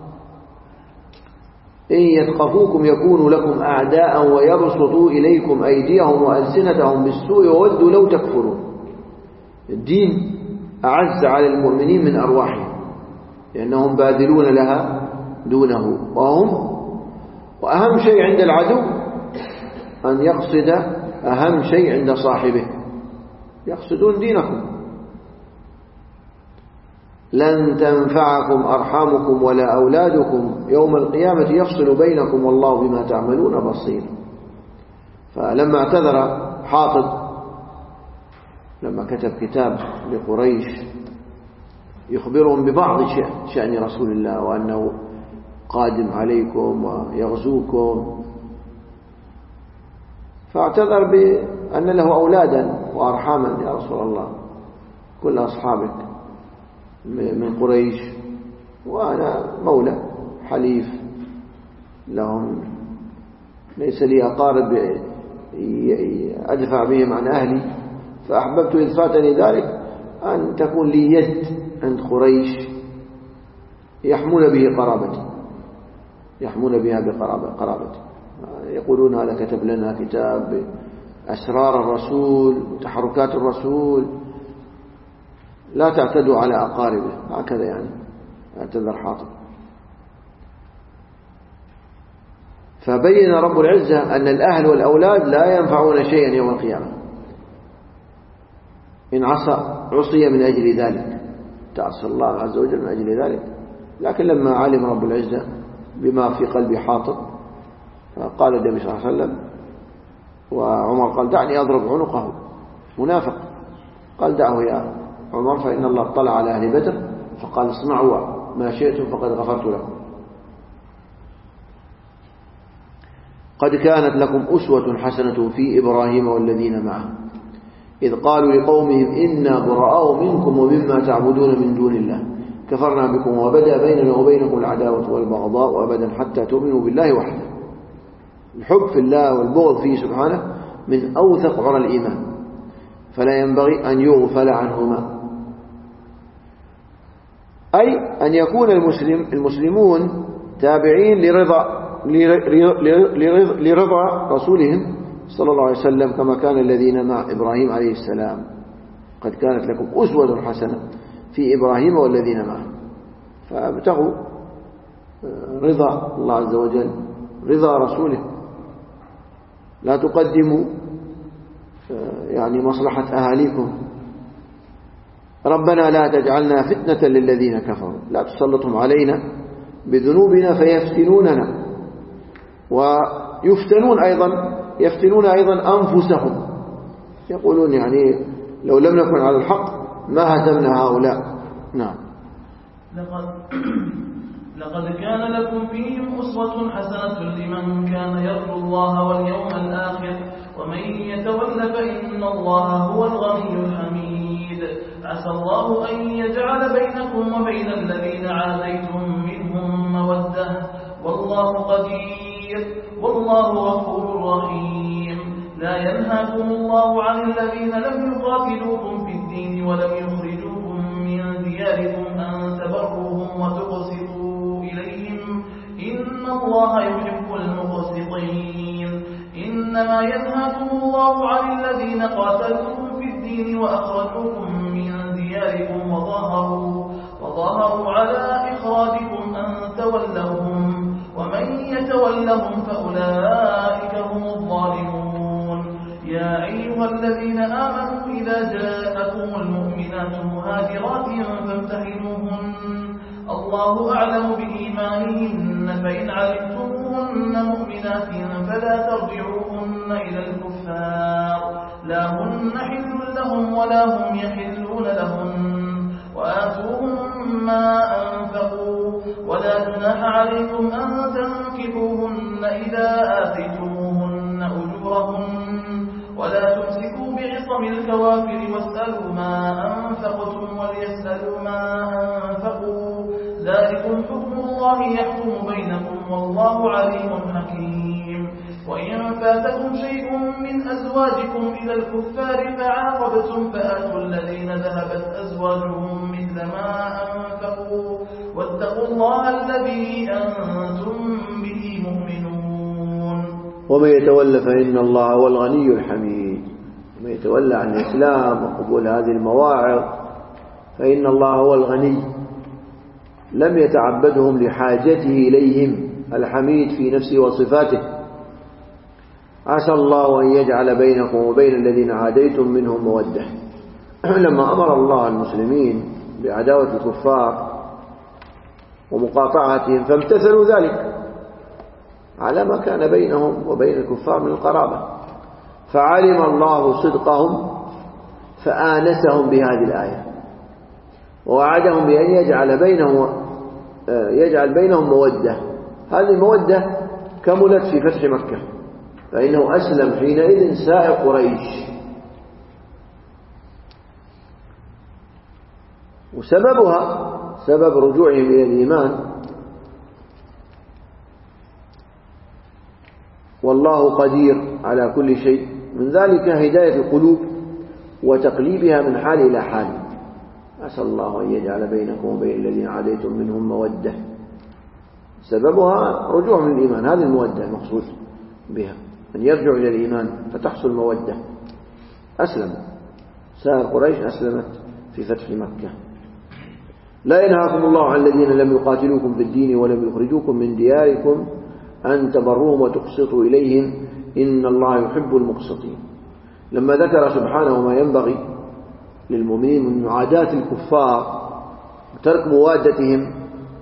إن يثقفوكم يكونوا لكم أعداء ويبسطوا إليكم أيديهم وألسنتهم بالسوء وودوا لو تكفرون. الدين أعز على المؤمنين من أرواحهم لأنهم باذلون لها دونه، وهم وأهم شيء عند العدو أن يقصد أهم شيء عند صاحبه، يقصدون دينكم. لن تنفعكم أرحامكم ولا أولادكم يوم القيامة يفصل بينكم والله بما تعملون بصير. فلما اعتذر حاطب لما كتب كتاب لقريش يخبرهم ببعض شأن رسول الله وأنه قادم عليكم ويغزوكم، فاعتذر بأن له أولادا وأرحاما يا رسول الله، كل أصحابك من قريش وأنا مولى حليف لهم، ليس لي أقارب أدفع بهم عن أهلي، فأحببت إذ فاتني ذلك أن تكون لي يد عند قريش يحمون به قرابتي يحمون بها بقرابتي. يقولون هذا كتب لنا كتاب أسرار الرسول وتحركات الرسول، لا تعتدوا على أقاربه، هكذا يعني اعتذر حاطب. فبين رب العزة أن الأهل والأولاد لا ينفعون شيئا يوم القيامة إن عصى عصي من أجل ذلك، تعصى الله عز وجل من أجل ذلك. لكن لما علم رب العزة بما في قلب حاطب قال النبي صلى الله عليه وسلم، وعمر قال دعني أضرب عنقه، منافق، قال دعه يا عمر فإن الله اطلع على أهل بدر فقال اصنعوا ما شئتم فقد غفرت لكم. قد كانت لكم أسوة حسنة في إبراهيم والذين معه إذ قالوا لقومهم إنا براء منكم ومما تعبدون من دون الله كفرنا بكم وبدأ بيننا وبينكم العداوة والبغضاء أبدا حتى تؤمنوا بالله وحده. الحب في الله والبغض فيه سبحانه من أوثق عرى الإيمان، فلا ينبغي أن يغفل عنهما، أي أن يكون المسلم المسلمون تابعين لرضا لرضا رسولهم صلى الله عليه وسلم كما كان الذين مع إبراهيم عليه السلام. قد كانت لكم أسوة حسنة في إبراهيم والذين معه، فابتغوا رضا الله عز وجل رضا رسوله، لا تقدموا يعني مصلحة أهاليكم. ربنا لا تجعلنا فتنة للذين كفروا، لا تسلطهم علينا بذنوبنا فيفتنوننا، ويفتنون أيضا يفتنون أيضا أنفسهم، يقولون يعني لو لم نكن على الحق ما هزمنا هؤلاء. نعم. لقد لقد كان لكم فيهم أسوة حسنة لمن كان يرجو الله واليوم الآخر ومن يتول فإن الله هو الغني الحميد. عسى الله أن يجعل بينكم وبين الذين عاديتم منهم مودة والله قدير والله غفور رحيم. لا ينهاكم الله عن الذين لم يقاتلوكم في الدين ولم يخرجوكم من دياركم أن تبروهم وتقسطوا إليهم إن الله يحب المقسطين. إنما ينهاكم الله عن الذين قاتلوكم في الدين وأخرجوكم من دياركم وظاهروا, وظاهروا على إخراجكم أن تولوهم ومن يتولهم فأولئك هم الظالمون. يا أيها الذين آمنوا إذا جاءكم المؤمنات مهاجرات فامتحنوهن الله أعلم بإيمانهن فإن علمتموهن مؤمنات فلا ترجعوهن إلى الكفار لا هن حل لهم ولا هم يحلون لهن وآتوهم ما أنفقوا ولا جناح عليكم أن تنكحوهن إذا آتيتموهن أجورهن ولا تمسكوا بعصم الكوافر واسألوا ما أنفقتم وليسألوا ما أنفقوا ذلكم حكم الله يحكم بينكم والله عليم حكيم وإن فاتكم شيء من أزواجكم إلى الكفار فعاقبتم فآتوا الذين ذهبت أزواجهم مثل ما أنفقوا واتقوا الله الذي أنتم به مؤمنون. ومن يتولى فإن الله هو الغني الحميد. ومن يتولى عن الإسلام وقبول هذه المواعظ فإن الله هو الغني لم يتعبدهم لحاجته إليهم الحميد في نفسه وصفاته. عسى الله أن يجعل بينكم وبين الذين عاديتم منهم مودة. لما أمر الله المسلمين بعداوة الكفار ومقاطعتهم فامتثلوا ذلك على ما كان بينهم وبين الكفار من القرابة، فعلم الله صدقهم فآنسهم بهذه الآية ووعدهم بأن يجعل بينهم يجعل بينهم مودة. هذه المودة كملت في فتح مكة، فإنه أسلم حينئذ سائر قريش، وسببها سبب رجوعهم إلى الإيمان والله قدير على كل شيء، من ذلك هداية القلوب وتقليبها من حال إلى حال. أسأل الله أن يجعل بينكم وبين الذين عاديتم منهم مودة، سببها رجوع من الإيمان. هذه المودة المقصود بها أن يرجع إلى الإيمان فتحصل مودة. أسلم سائر قريش أسلمت في فتح مكة. لا ينهاكم الله عن الذين لم يقاتلوكم في الدين ولم يخرجوكم من دياركم أن تبروهم وتقسطوا إليهم إن الله يحب المقسطين. لما ذكر سبحانه ما ينبغي للمؤمنين من معاداة الكفار وترك موادتهم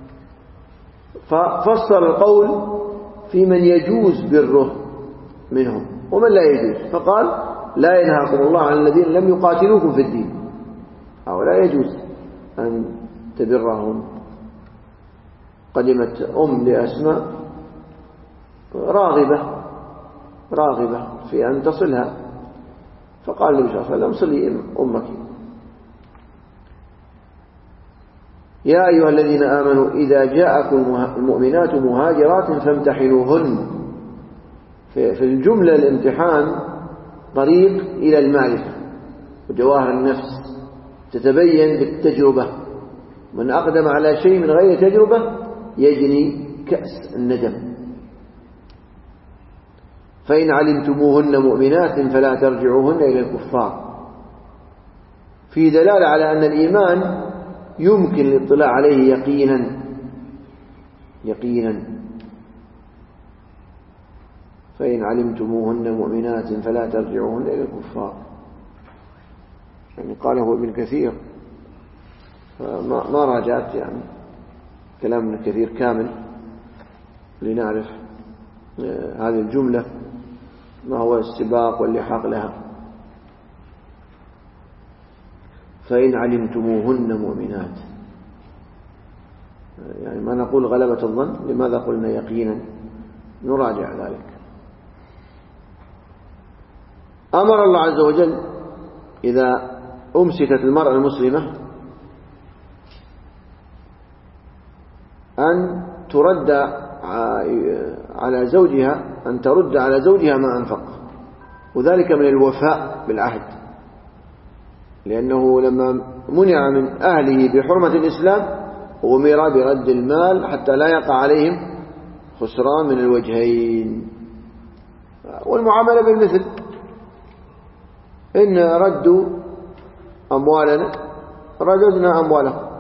ففصل القول في من يجوز بره منهم ومن لا يجوز، فقال لا ينهاكم الله عن الذين لم يقاتلوكم في الدين، أو لا يجوز أن تبرهم. قدمت أم لأسماء راغبة راغبة في أن تصلها، فقال النبي صلى الله عليه وسلم صلي أمك. يا أيها الذين آمنوا إذا جاءكم المؤمنات مهاجرات فامتحنوهن. في الجملة الامتحان طريق إلى المعرفة وجواهر النفس تتبين بالتجربة، من أقدم على شيء من غير تجربة يجني كأس الندم. فإن علمتموهن مؤمنات فلا ترجعوهن إلى الكفار، في دلالة على أن الإيمان يمكن الاطلاع عليه يقينا يقينا فإن علمتموهن مؤمنات فلا ترجعوهن إلى الكفار. يعني قاله ابن كثير، ما راجعت يعني كلام ابن كثير كامل لنعرف هذه الجملة ما هو السباق واللحاق لها. فإن علمتموهن مؤمنات، يعني ما نقول غلبة الظن، لماذا قلنا يقينا؟ نراجع ذلك. أمر الله عز وجل إذا أمسكت المرأة المسلمة أن ترد على زوجها أن ترد على زوجها ما أنفق، وذلك من الوفاء بالعهد، لأنه لما منع من أهله بحرمة الإسلام أمر برد المال حتى لا يقع عليهم خسران من الوجهين. والمعاملة بالمثل، إن ردوا أموالنا رددنا أموالهم،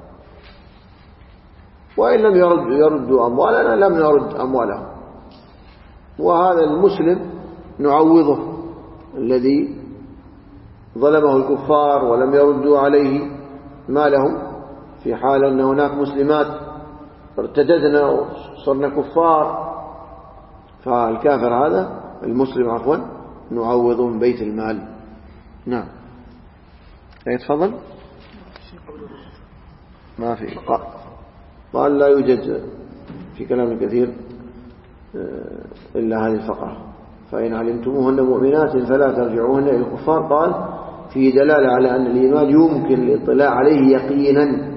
وإن لم يردوا يردوا أموالنا لم نرد أموالهم. وهذا المسلم نعوضه الذي ظلمه الكفار ولم يردوا عليه ماله في حال أن هناك مسلمات ارتددنا وصرنا كفار، فالكافر هذا المسلم عفوا نعوض من بيت المال. نعم يتفضل. ما في قال لا يوجد في كلام كثير إلا هذه الفقرة، فإن علمتموهن مؤمنات فلا ترجعوهن إلى الكفار. قال في دلالة على أن الإيمان يمكن الاطلاع عليه يقينا.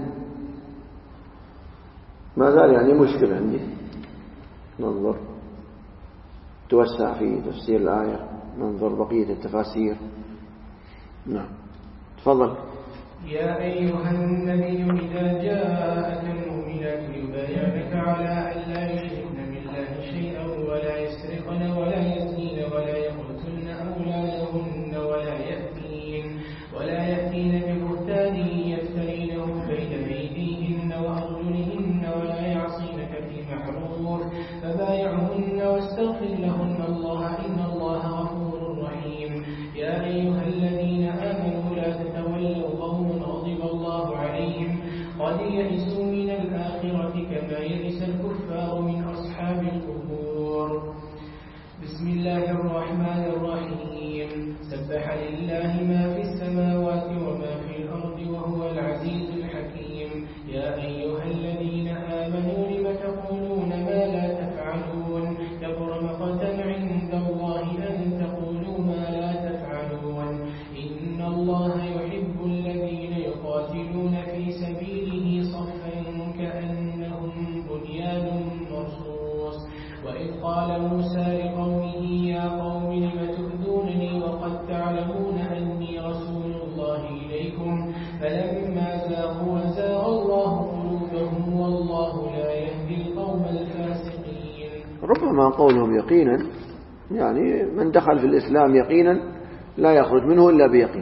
ما زال يعني مشكلة عندي، ننظر توسع في تفسير الآية، ننظر بقية التفاسير. نعم تفضل. يا أيها النبي إذا جاءك المؤمنات يبايعنك على أن لا يشركن بالله شيئا ولا يسرقن ولا يزنين ولا يقتلن أولادهن ولا يأتين ولا يأتين ببهتان يفترينه بين أيديهن وأرجلهن ولا يعصينك في معروف فبايعهن واستغفر لهن الله إن الله غفور رحيم. يا أيها الذين آمنوا لا تتولوا قوم غضب الله عليهم قد يئسوا من الآخرة كما يئس الكفار من أصحاب القبور. بسم الله الرحمن الرحيم. سبح لله ما في السماوات وما في الأرض وهو العزيز الحكيم. يا أيها الذين آمنوا لم تقولون ما لا تفعلون كبر مقتا عند الله أن تقولوا ما لا تفعلون. إن الله يحب الذين يقاتلون في سبيله صفا كأنهم بنيان مرصوص. وإذ قال موسى لقومه يا قوم لم تؤذونني وقد تعلمون أني رسول الله إليكم فلما زاغوا وزاغ الله قلوبهم والله لا يهدي القوم الفاسقين. ربما قولهم يقينا يعني من دخل في الإسلام يقينا لا يخرج منه إلا بيقين،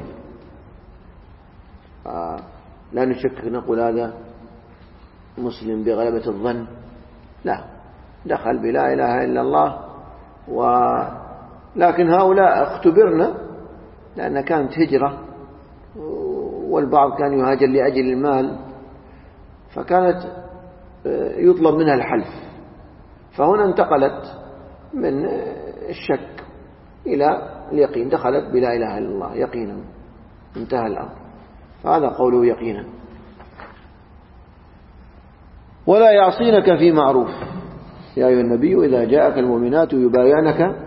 لا نشك نقول هذا مسلم بغلبة الظن، لا، دخل بلا إله إلا الله. ولكن هؤلاء اختبرنا لأن كانت هجرة والبعض كان يهاجر لأجل المال، فكانت يطلب منها الحلف، فهنا انتقلت من الشك إلى اليقين، دخلت بلا إله إلا الله يقينا، انتهى الأمر، فهذا قوله يقينا. ولا يعصينك في معروف. يا أيها النبي إذا جاءك المؤمنات يبايعنك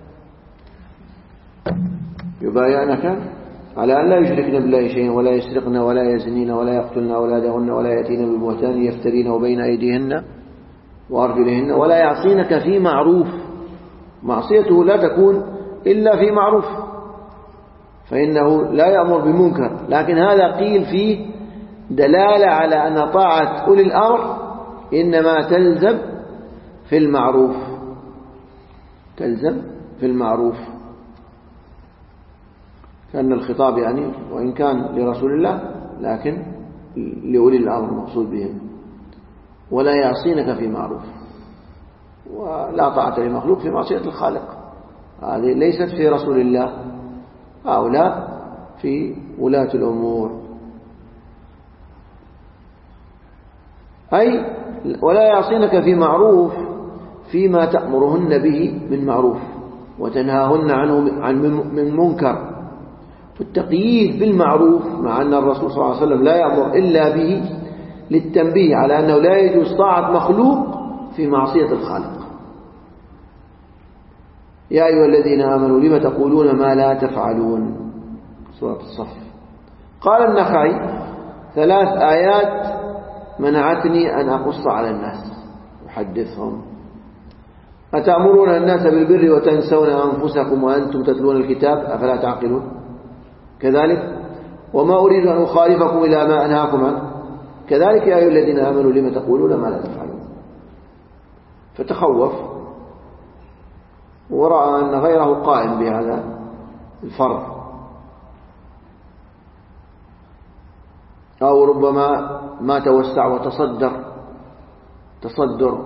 يبايعنك على أن لا يشركن بالله شيئا ولا يسرقن ولا يزنين ولا يقتلن أولادهن ولا يأتين بالبهتان يفترينه بين أيديهن وأرجلهن ولا يعصينك في معروف. معصيته لا تكون إلا في معروف، فإنه لا يأمر بمنكر، لكن هذا قيل فيه دلالة على أن طاعة أولي الأمر إنما تلزم في المعروف، تلزم في المعروف، كأن الخطاب يعني وإن كان لرسول الله لكن لأولي الأمر مقصود بهم. ولا يعصينك في معروف، ولا طاعة لمخلوق في معصية الخالق، هذه ليست في رسول الله، هؤلاء في ولاة الأمور. أي ولا يعصينك في معروف فيما تأمرهن به من معروف وتنهاهن عنه عن من منكر. والتقييد بالمعروف مع أن الرسول صلى الله عليه وسلم لا يأمر إلا به للتنبيه على أنه لا يجوز طاعة مخلوق في معصية الخالق. يا أيها الذين آمنوا لم تقولون ما لا تفعلون، سورة الصف. قال النخعي ثلاث آيات منعتني أن أقص على الناس أحدثهم. أتأمرون الناس بالبر وتنسون أنفسكم وأنتم تتلون الكتاب أفلا تعقلون. كذلك وما أريد أن أخالفكم إلى ما أنهاكم عنه. كذلك يا أيها الذين آمنوا لم تقولون ما لا تفعلون. فتخوف ورأى أن غيره قائم بهذا الفرض، أو ربما ما توسع وتصدر تصدر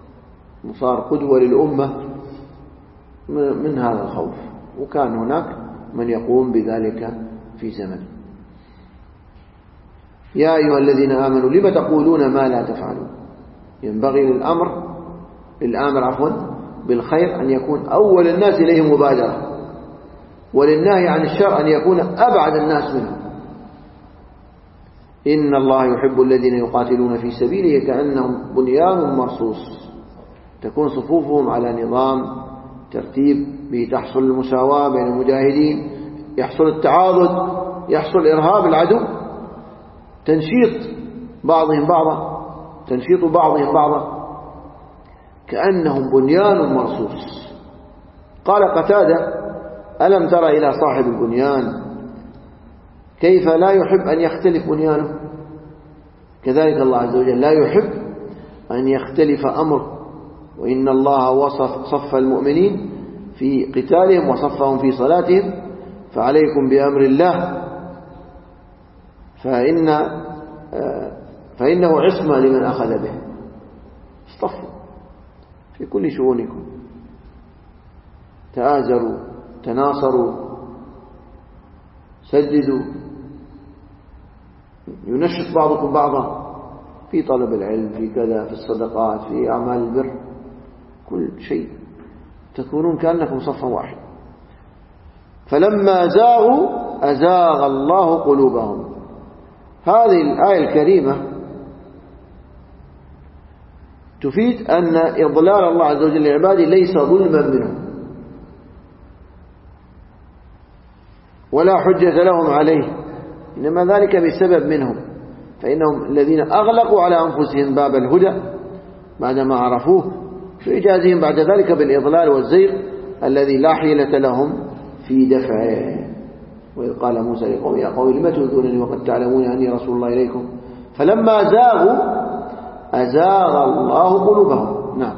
وصار قدوة للأمة من هذا الخوف. وكان هناك من يقوم بذلك في زمن. يا أيها الذين آمنوا لم تقولون ما لا تفعلون. ينبغي للأمر للآمر عفوا بالخير أن يكون أول الناس إليه مبادرة، وللنهي عن الشر أن يكون أبعد الناس منه. إن الله يحب الذين يقاتلون في سبيله كأنهم بنيان مرصوص، تكون صفوفهم على نظام ترتيب به تحصل المساواة بين المجاهدين، يحصل التعاضد، يحصل إرهاب العدو، تنشيط بعضهم بعضا، تنشيط بعضهم بعضا، كأنهم بنيان مرصوص. قال قتادة: ألم تر إلى صاحب البنيان كيف لا يحب أن يختلف بنيانه؟ كذلك الله عز وجل لا يحب أن يختلف أمره. وإن الله وصف صف المؤمنين في قتالهم وصفهم في صلاتهم، فعليكم بأمر الله فإن فإنه عصمة لمن أخذ به. اصطفوا في كل شؤونكم، تآزروا، تناصروا، سددوا، ينشط بعضكم بعضا في طلب العلم، في كذا، في الصدقات، في أعمال البر، كل شيء تكونون كأنكم صفا واحد. فلما زاغوا أزاغ الله قلوبهم. هذه الآية الكريمة تفيد أن إضلال الله عز وجل لعباده ليس ظلما منهم ولا حجة لهم عليه، إنما ذلك بسبب منهم، فإنهم الذين أغلقوا على أنفسهم باب الهدى بعدما عرفوه، فإجازهم بعد ذلك بالإضلال والزيغ الذي لا حيلة لهم في دفعه. وإذ قال موسى لقومه: يا قوم لم تؤذونني وقد تعلمون أني رسول الله إليكم فلما زاغوا أزاغ الله قلوبهم. نعم.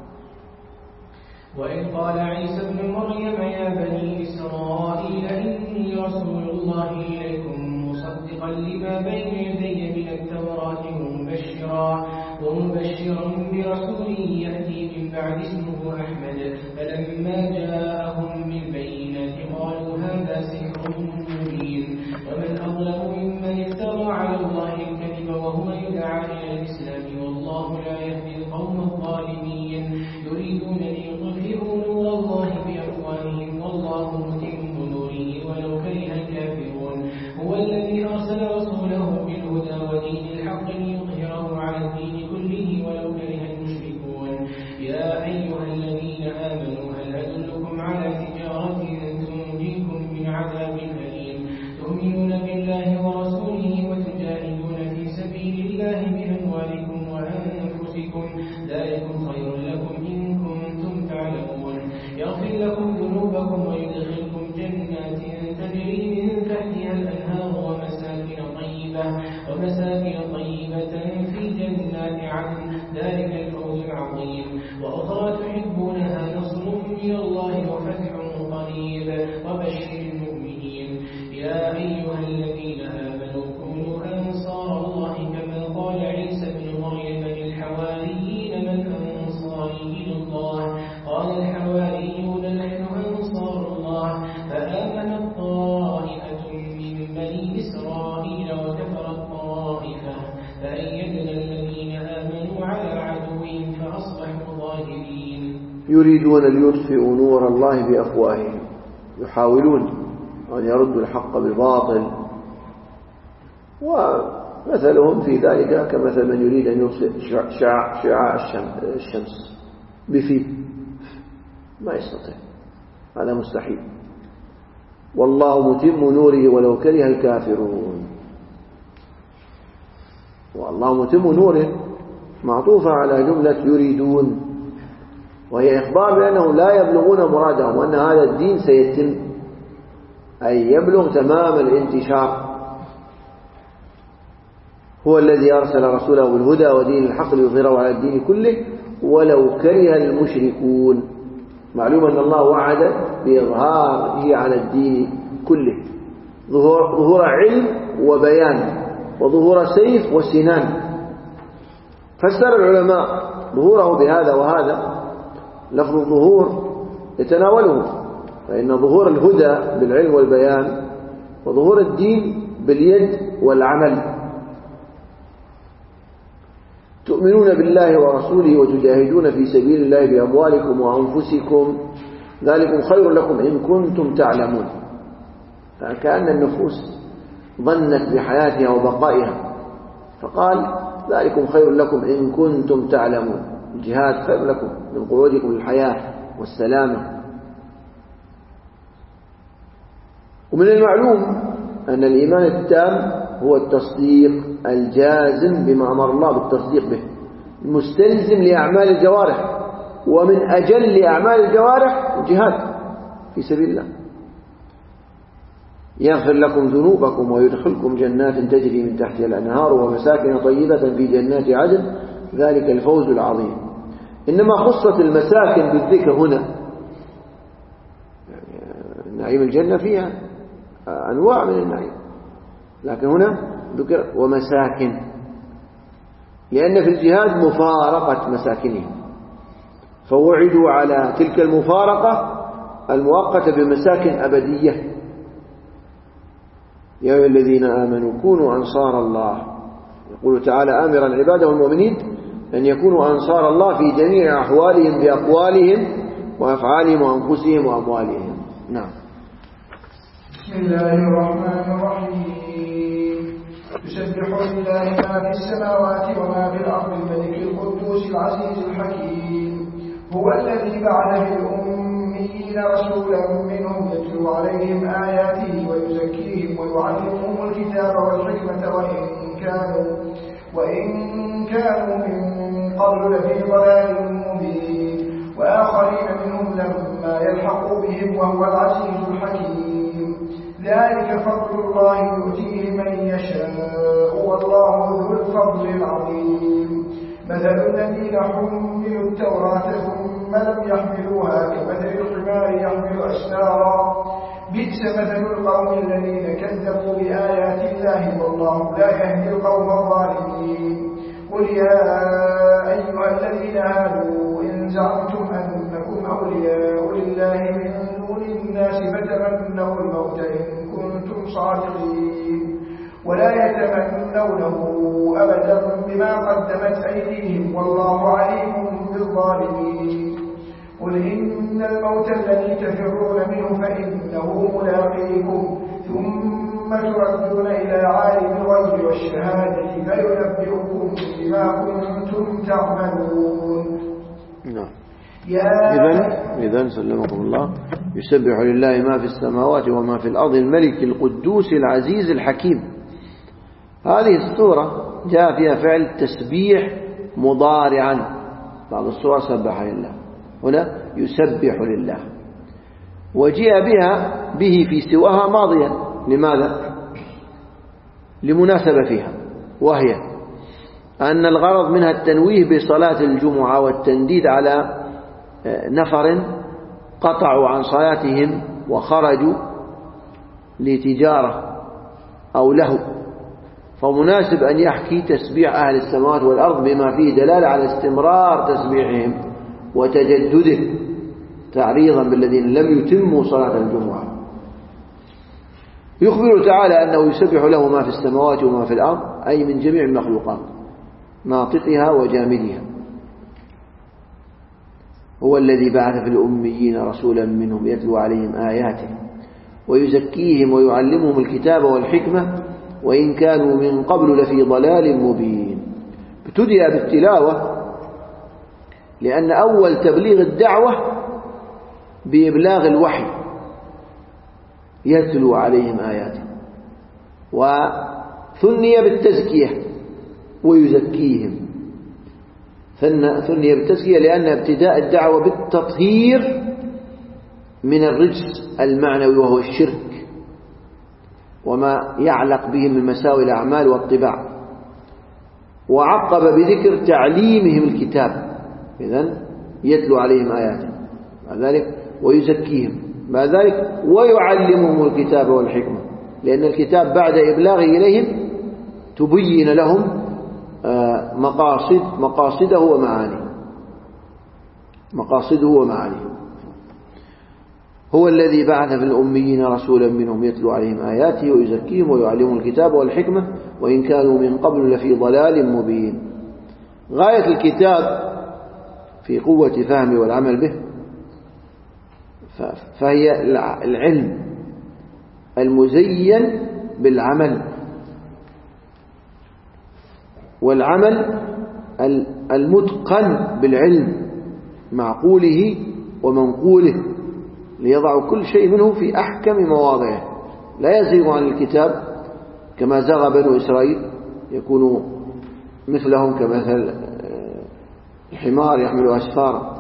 وإذ قال عيسى ابن مريم: يا بني إسرائيل إني رسول الله إليكم مصدقا لما بين يدي من التوراة ومبشرا ومبشرا برسول يأتي من بعد اسمه أحمد. فلما جاءهم بالبينات قالوا هذا سحر مبين، ومن أظلم ممن افترى على الله الكذب وهو يدعى إلى الإسلام والله لا يهدي القوم الظالمين. يريدون ليطفئوا نور الله بأفواههم والله متم نوره ولو كره الكافرون. هو الذي أرسل رسوله بالهدى ودين الحق ليظهره على الدين كله ولو كره المشركون. يا أيها الذين آمنوا هل أدلكم على تجارة تنجيكم من عذاب أليم تؤمنون بالله ورسوله وتجاهدون في سبيل الله بأموالكم وأنفسكم ذلكم خير لكم إن كنتم تعلمون. يغفر لكم ذنوبكم ويدخلكم جنات تجري من تحتها الأنهار ومساكن طيبة ومساكن طيبة في جنات عدن ذلك الفوز العظيم. وأخرى تحبونها نصر من الله وفتح قريب وبشر المؤمنين. يا أيها الذين آمنوا كونوا أنصار الله كما قال عيسى ابن مريم للحواريين من أنصاري إلى الله قال الحواريون نحن أنصار الله. فآمنت طائفة من بني إسرائيل وكفرت طائفة فأيدنا الذين آمنوا على عدوهم فأصبحوا ظاهرين. يريدون ليطفئوا نور الله بأفواههم، يحاولون أن يردوا الحق بالباطل، ومثلهم في ذلك كمثل من يريد أن يطفئ شعاع, شعاع الشمس بفيه، ما يستطيع، هذا مستحيل. والله متم نوره ولو كره الكافرون. والله متم نوره معطوفة على جملة يريدون، وهي إخبار بأنهم لا يبلغون مرادهم وأن هذا الدين سيتم، أي يبلغ تمام الانتشار. هو الذي أرسل رسوله بالهدى ودين الحق ليظهره على الدين كله ولو كره المشركون. معلوم أن الله وعد بإظهاره على الدين كله، ظهور, ظهور علم وبيان وظهور سيف وسنان. فسر العلماء ظهوره بهذا وهذا. لفظ الظهور يتناوله فإن ظهور الهدى بالعلم والبيان وظهور الدين باليد والعمل. تؤمنون بالله ورسوله وتجاهدون في سبيل الله بأموالكم وأنفسكم ذلكم خير لكم إن كنتم تعلمون. فكأن النفوس ظنت بحياتها وبقائها، فقال ذلكم خير لكم إن كنتم تعلمون. الجهاد خير لكم من قعودكم للحياة والسلامة. ومن المعلوم أن الإيمان التام هو التصديق الجازم بما أمر الله بالتصديق به، المستلزم لأعمال الجوارح، ومن أجل أعمال الجوارح الجهاد في سبيل الله. يغفر لكم ذنوبكم ويدخلكم جنات تجري من تحتها الأنهار ومساكن طيبة في جنات عدن ذلك الفوز العظيم. إنما خصت المساكن بالذكر هنا، نعيم الجنة فيها أنواع من النعيم، لكن هنا ذكر ومساكن، لأن في الجهاد مفارقة مساكنهم، فوعدوا على تلك المفارقة المؤقتة بمساكن أبدية. يا أيها الذين آمنوا كونوا أنصار الله، يقول تعالى آمرا عباده المؤمنين أن يكونوا أنصار الله في جميع أحوالهم بأقوالهم وأفعالهم وأنفسهم وأموالهم. نعم. بسم الله الرحمن الرحيم. يسبح لله ما في السماوات وما في الأرض الملك القدوس العزيز الحكيم. هو الذي بعث في الأميين رسولا منهم يتلو عليهم آياته ويزكيهم ويعلمهم الكتاب والحكمة وإن كانوا وإن كانوا من قبل لفي ضلال مبين وآخرين منهم لما يلحقوا بهم وهو العزيز الحكيم. ذلك فضل الله يؤتيه من يشاء والله ذو الفضل العظيم. مثل الذين حملوا التوراة ثم لم يحملوها كمثل الحمار يحمل أسفارا بئس مثل القوم الذين كذبوا بآيات الله والله لا يهدي القوم الظالمين. قل يا أيها الذين هادوا إن زعمتم أنكم أولياء لله من دون الناس فتمنوا الموت إن كنتم صادقين ولا يتمنونه أبدا بما قدمت أيديهم والله عليم بالظالمين. قل إن الموت الذي تفرون منه فإنه ملاقيكم ثم تردون إلى عالم الغيب والشهادة فينبئكم بما كنتم تعملون. نعم. إذن إذن سلمكم الله يسبح لله ما في السماوات وما في الأرض الملك القدوس العزيز الحكيم. هذه السورة جاء فيها فعل تسبيح مضارعا، بعض السور سبح لله، هنا يسبح لله، وجيء بها به في سواها ماضيا. لماذا؟ لمناسبة فيها، وهي أن الغرض منها التنويه بصلاة الجمعة والتنديد على نفر قطعوا عن صلاتهم وخرجوا لتجارة أو له، فمناسب أن يحكي تسبيح أهل السماوات والأرض بما فيه دلالة على استمرار تسبيحهم وتجدده تعريضا بالذين لم يتموا صلاة الجمعة. يخبر تعالى أنه يسبح له ما في السماوات وما في الأرض، أي من جميع المخلوقات ناطقها وجامدها. هو الذي بعث في الأميين رسولا منهم يتلو عليهم آياته ويزكيهم ويعلمهم الكتاب والحكمة وإن كانوا من قبل لفي ضلال مبين. ابتدأ بالتلاوة لأن أول تبليغ الدعوة بإبلاغ الوحي، يتلو عليهم آياته، وثني بالتزكية ويزكيهم. ثني بالتزكية لأن ابتداء الدعوة بالتطهير من الرجس المعنوي وهو الشرك وما يعلق به من مساوي الأعمال والطباع، وعقب بذكر تعليمهم الكتاب. إذن يتلو عليهم آياته، بعد ذلك ويزكيهم، بعد ذلك ويعلمهم الكتاب والحكمة، لأن الكتاب بعد إبلاغه إليهم تبين لهم مقاصد مقاصده ومعانيه مقاصده ومعانيه. هو الذي بعث في الأميين رسولا منهم يتلو عليهم آياته ويزكيهم ويعلمهم الكتاب والحكمة وإن كانوا من قبل لفي ضلال مبين. غاية الكتاب في قوة فهمه والعمل به فهي العلم المزين بالعمل، والعمل المتقن بالعلم معقوله ومنقوله، ليضع كل شيء منه في أحكم مواضعه، لا يزيغ عن الكتاب كما زغ بنو إسرائيل يكون مثلهم كمثل الحمار يحمل أسفارا.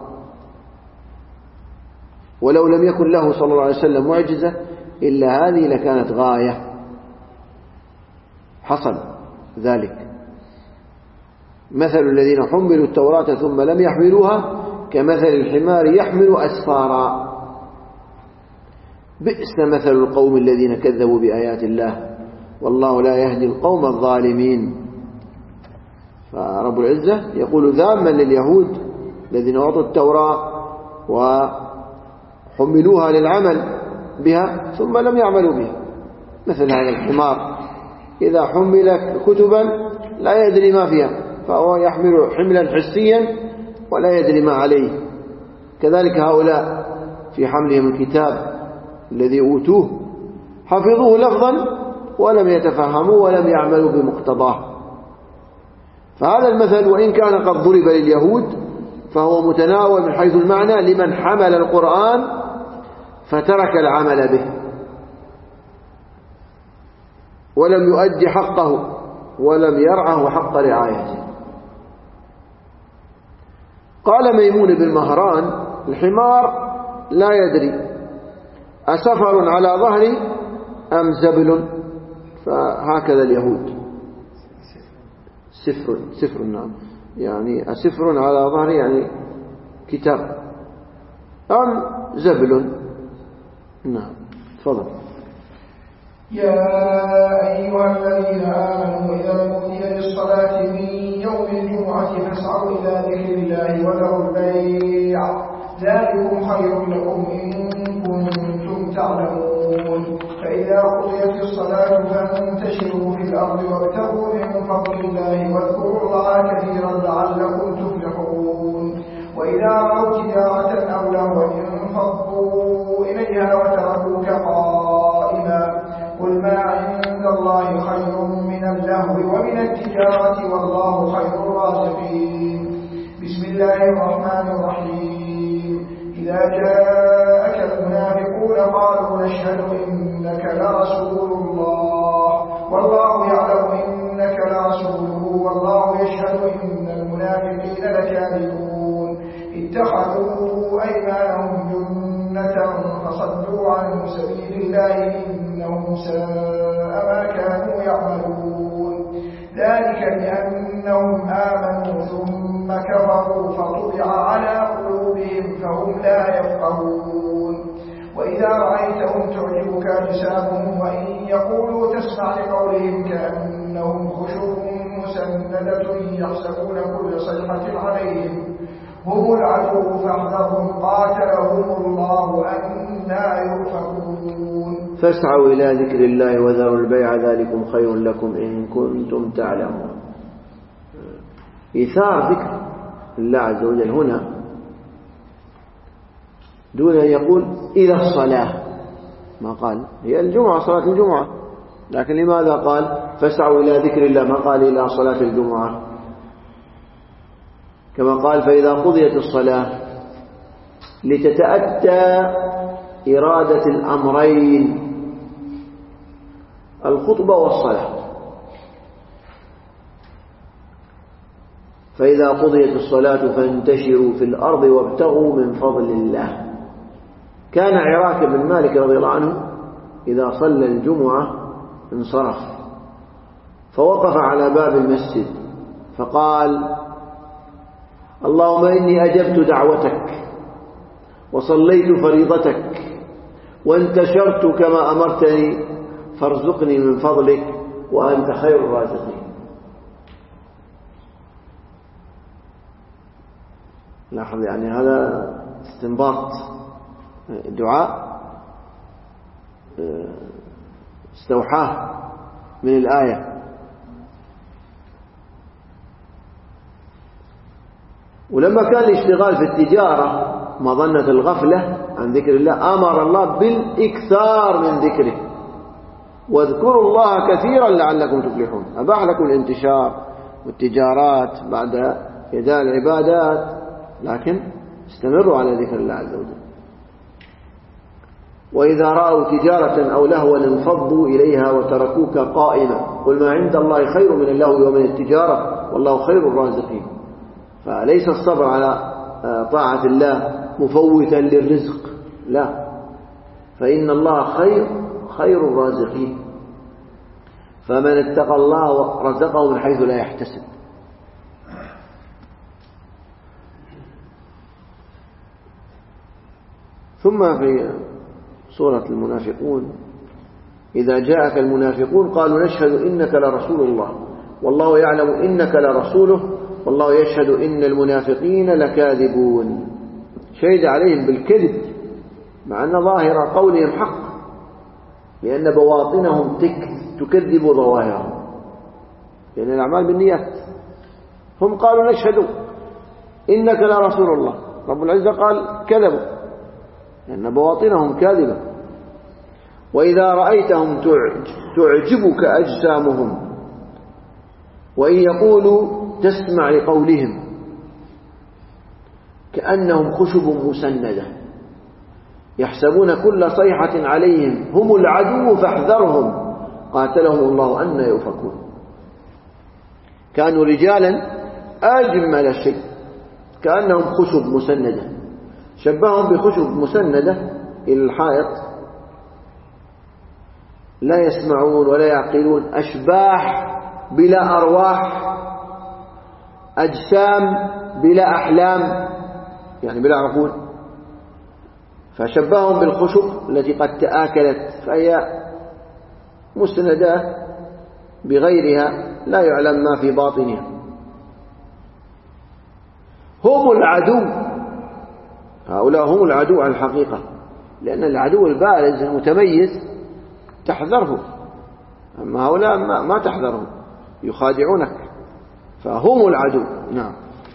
ولو لم يكن له صلى الله عليه وسلم معجزة إلا هذه لكانت غاية، حصل ذلك. مثل الذين حملوا التوراة ثم لم يحملوها كمثل الحمار يحمل أسفارا بئس مثل القوم الذين كذبوا بآيات الله والله لا يهدي القوم الظالمين. فرب العزة يقول ذاما لليهود الذين أعطوا التوراة وحملوها للعمل بها ثم لم يعملوا بها، مثل هذا الحمار إذا حمل كتبا لا يدري ما فيها فهو يحمل حملا حسيا ولا يدري ما عليه. كذلك هؤلاء في حملهم الكتاب الذي أوتوه حفظوه لفظا ولم يتفهموا ولم يعملوا بمقتضاه. فهذا المثل وإن كان قد ضرب لليهود فهو متناول من حيث المعنى لمن حمل القرآن فترك العمل به ولم يؤدي حقه ولم يرعه حق رعايته. قال ميمون بن مهران الحمار لا يدري أسفر على ظهري أم زبل، فهكذا اليهود سفر سفر نعم يعني أسفر على ظهري يعني كتاب أم زبل. نعم تفضل. يا أيها الذين آمنوا إذا نودي للصلاة من يوم الجمعة فاسعوا إلى ذكر الله وذروا البيع ذلكم خير لكم إن كنتم تعلمون. فإذا قضيت الصلاة فانتشروا في الأرض وابتغوا من فضل الله واذكروا الله كثيرا لعلكم تفلحون. وإذا رأوا تجارة أو لهوا انفضوا إليها وتركوك قائما قل ما عند الله خير من اللهو ومن التجارة والله خير الرازقين. بسم الله الرحمن الرحيم. إذا جاءك المنافقون قالوا نشهد إنك لرسول الله والله يعلم إنك لرسوله والله يشهد إن المنافقين لكاذبون. اتخذوا أيمانهم جنة فصدوا عن سبيل الله إنهم ساء ما كانوا يعملون. ذلك بأنهم آمنوا ثم كفروا فطبع على قلوبهم فهم لا يفقهون. وإذا رأيتهم تعجبك أجسامهم وإن يقولوا تسمع لقولهم كأنهم خشب مسندة يحسبون كل صيحة عليهم هم العدو فاحذرهم قاتلهم الله أنى يؤفكون. فاسعوا إلى ذكر الله وذروا البيع ذلكم خير لكم إن كنتم تعلمون. إيثار ذكر الله عز وجل هنا دون أن يقول إلى الصلاة، ما قال هي الجمعة صلاة الجمعة، لكن لماذا قال فاسعوا إلى ذكر الله ما قال إلى صلاة الجمعة؟ كما قال فإذا قضيت الصلاة لتتأتى إرادة الأمرين الخطبة والصلاة. فإذا قضيت الصلاة فانتشروا في الأرض وابتغوا من فضل الله. كان عراك بن مالك رضي الله عنه إذا صلى الجمعة انصرف فوقف على باب المسجد فقال اللهم إني أجبت دعوتك وصليت فريضتك وانتشرت كما أمرتني فارزقني من فضلك وأنت خير الرازقين. لاحظ يعني هذا استنباط دعاء استوحاه من الآية. ولما كان الاشتغال في التجارة مظنة الغفلة عن ذكر الله أمر الله بالإكثار من ذكره، واذكروا الله كثيرا لعلكم تفلحون. أباح لكم الانتشار والتجارات بعد أداء العبادات، لكن استمروا على ذكر الله عز وجل. وإذا رأوا تجارة أو لهوا انفضوا إليها وتركوك قائما قل ما عند الله خير من اللهو ومن التجارة والله خير الرازقين. فليس الصبر على طاعة الله مفوتا للرزق، لا، فإن الله خير خير الرازقين. فمن اتقى الله رزقه من حيث لا يحتسب. ثم في سورة المنافقون إذا جاءك المنافقون قالوا نشهد إنك لرسول الله والله يعلم إنك لرسوله والله يشهد إن المنافقين لكاذبون. شهد عليهم بالكذب مع أن ظاهر قولهم حق، لأن بواطنهم تكذب ظواهرهم، لأن الأعمال بالنيات. هم قالوا نشهد إنك لرسول الله، رب العزة قال كذبوا لأن بواطنهم كاذبة. وإذا رأيتهم تعجبك أجسامهم وإن يقولوا تسمع لقولهم كأنهم خشب مسندة يحسبون كل صيحة عليهم هم العدو فاحذرهم قاتلهم الله أن يؤفكون. كانوا رجالا أجمل شيء كأنهم خشب مسندة، شبههم بخشب مسندة إلى الحائط، لا يسمعون ولا يعقلون، أشباح بلا أرواح، أجسام بلا أحلام، يعني بلا عقول. فشبههم بالخشب التي قد تآكلت فهي مسندة بغيرها لا يعلم ما في باطنها. هم العدو، هؤلاء هم العدو على الحقيقة، لأن العدو البارز المتميز تحذره، أما هؤلاء ما, ما تحذرهم، يخادعونك، فهم العدو. نعم.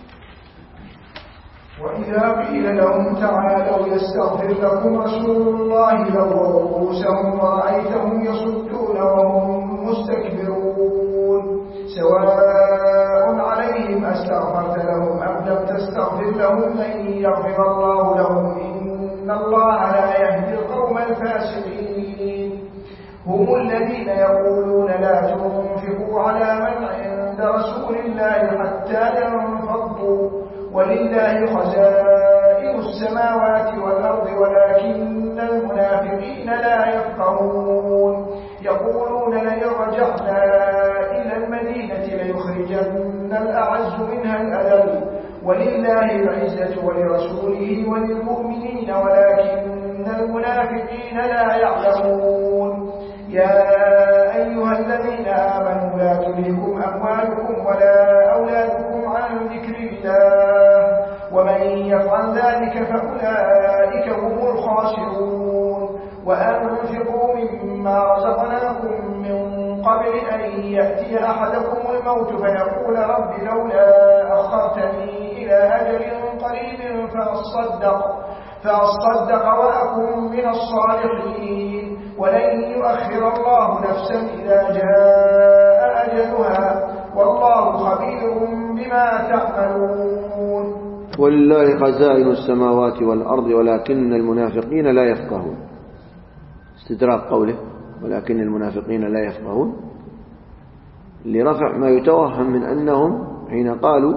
وإذا قيل لهم تعالوا يستغفر لكم رسول الله لووا رؤوسهم ورأيتهم يصدون وهم مستكبرون. سواء عليهم أستغفرت لهم أم لم تستغفر لهم لن يغفر الله لهم إن الله لا يهدي القوم الفاسقين. هم الذين يقولون لا تنفقوا على من عند رسول الله حتى ينفضوا ولله خزائن السماوات والأرض ولكن المنافقين لا يفقهون. يقولون لئن رجعنا إلى المدينة ليخرجن الأعز منها الأذل ولله العزة ولرسوله وللمؤمنين ولكن المنافقين لا يعلمون. يا أيها الذين آمنوا لا تلهكم أموالكم ولا أولادكم عن ذكر الله ومن يفعل ذلك فأولئك هم الخاسرون. وأنفقوا مما رزقناكم من قبل أن يأتي أحدكم الموت فيقول رب لولا أخرتني إلى أجل قريب فأصدق, فأصدق وأكن من الصالحين ولن يؤخر الله نفسا إذا جاء أجلها والله خبير بما تعملون. ولله خزائن السماوات والأرض ولكن المنافقين لا يفقهون. استدراك قوله ولكن المنافقين لا يفقهون لرفع ما يتوهم من أنهم حين قالوا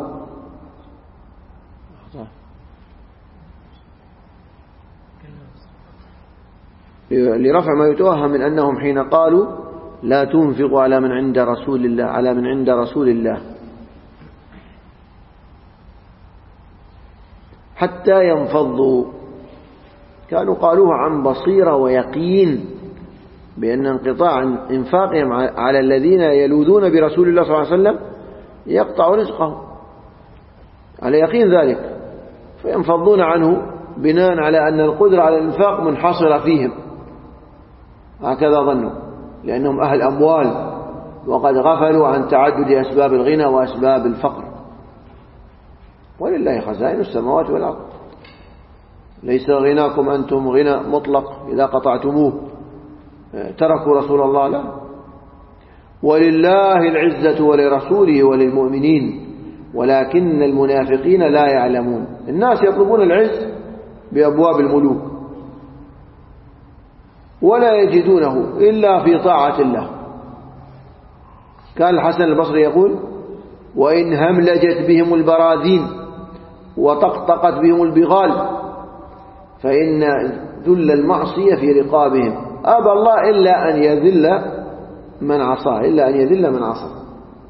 لرفع ما يتوهم من أنهم حين قالوا لا تنفقوا على من عند رسول الله على من عند رسول الله حتى ينفضوا. كانوا قالوها عن بصيرة ويقين بأن انقطاع انفاقهم على الذين يلوذون برسول الله صلى الله عليه وسلم يقطع رزقهم، على يقين ذلك، فينفضون عنه بناء على أن القدرة على الإنفاق منحصرة فيهم، هكذا ظنوا لأنهم أهل أموال وقد غفلوا عن تعدد أسباب الغنى وأسباب الفقر. ولله خزائن السماوات والأرض، ليس غناكم أنتم غنى مطلق إذا قطعتموه تركوا رسول الله، لا، ولله العزة ولرسوله وللمؤمنين ولكن المنافقين لا يعلمون. الناس يطلبون العز بأبواب الملوك ولا يجدونه إلا في طاعة الله. كان الحسن البصري يقول: وإن هملجت بهم البراذين وطقطقت بهم البغال فإن ذل المعصية في رقابهم. أبى الله إلا أن يذل من عصاه، إلا أن يذل من عصاه.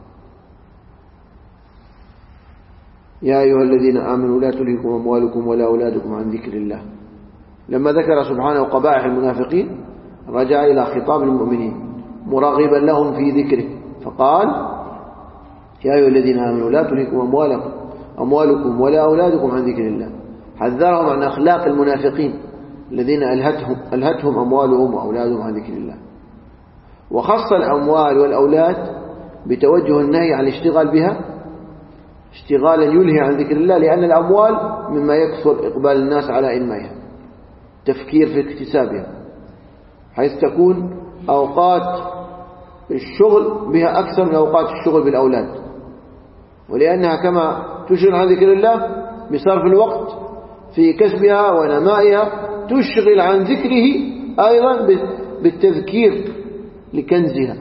يا أيها الذين آمنوا لا تلهكم أموالكم ولا أولادكم عن ذكر الله. لما ذكر سبحانه قبائح المنافقين رجع إلى خطاب المؤمنين مرغبا لهم في ذكره فقال: يا أيها الذين آمنوا لا تلهكم أموالكم أموالكم ولا أولادكم عن ذكر الله. حذرهم عن أخلاق المنافقين الذين ألهتهم, ألهتهم أموالهم وأولادهم عن ذكر الله. وخص الأموال والأولاد بتوجه النهي عن الاشتغال بها اشتغالا يلهي عن ذكر الله، لأن الأموال مما يكثر إقبال الناس على إنمائها، تفكير في اكتسابها، حيث تكون أوقات الشغل بها أكثر من أوقات الشغل بالأولاد، ولأنها كما تشغل عن ذكر الله بصرف الوقت في كسبها ونمائها تشغل عن ذكره أيضا بالتذكير لكنزها،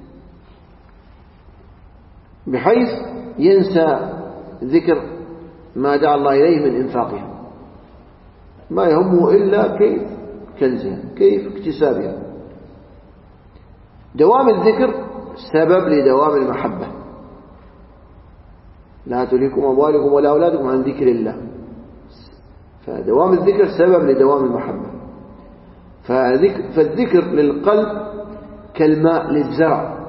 بحيث ينسى ذكر ما دعا الله إليه من إنفاقها، ما يهمه إلا كيف كنزها، كيف اكتسابها. دوام الذكر سبب لدوام المحبة. لا تلهكم أموالكم ولا أولادكم عن ذكر الله، فدوام الذكر سبب لدوام المحبة. فالذكر للقلب كالماء للزرع،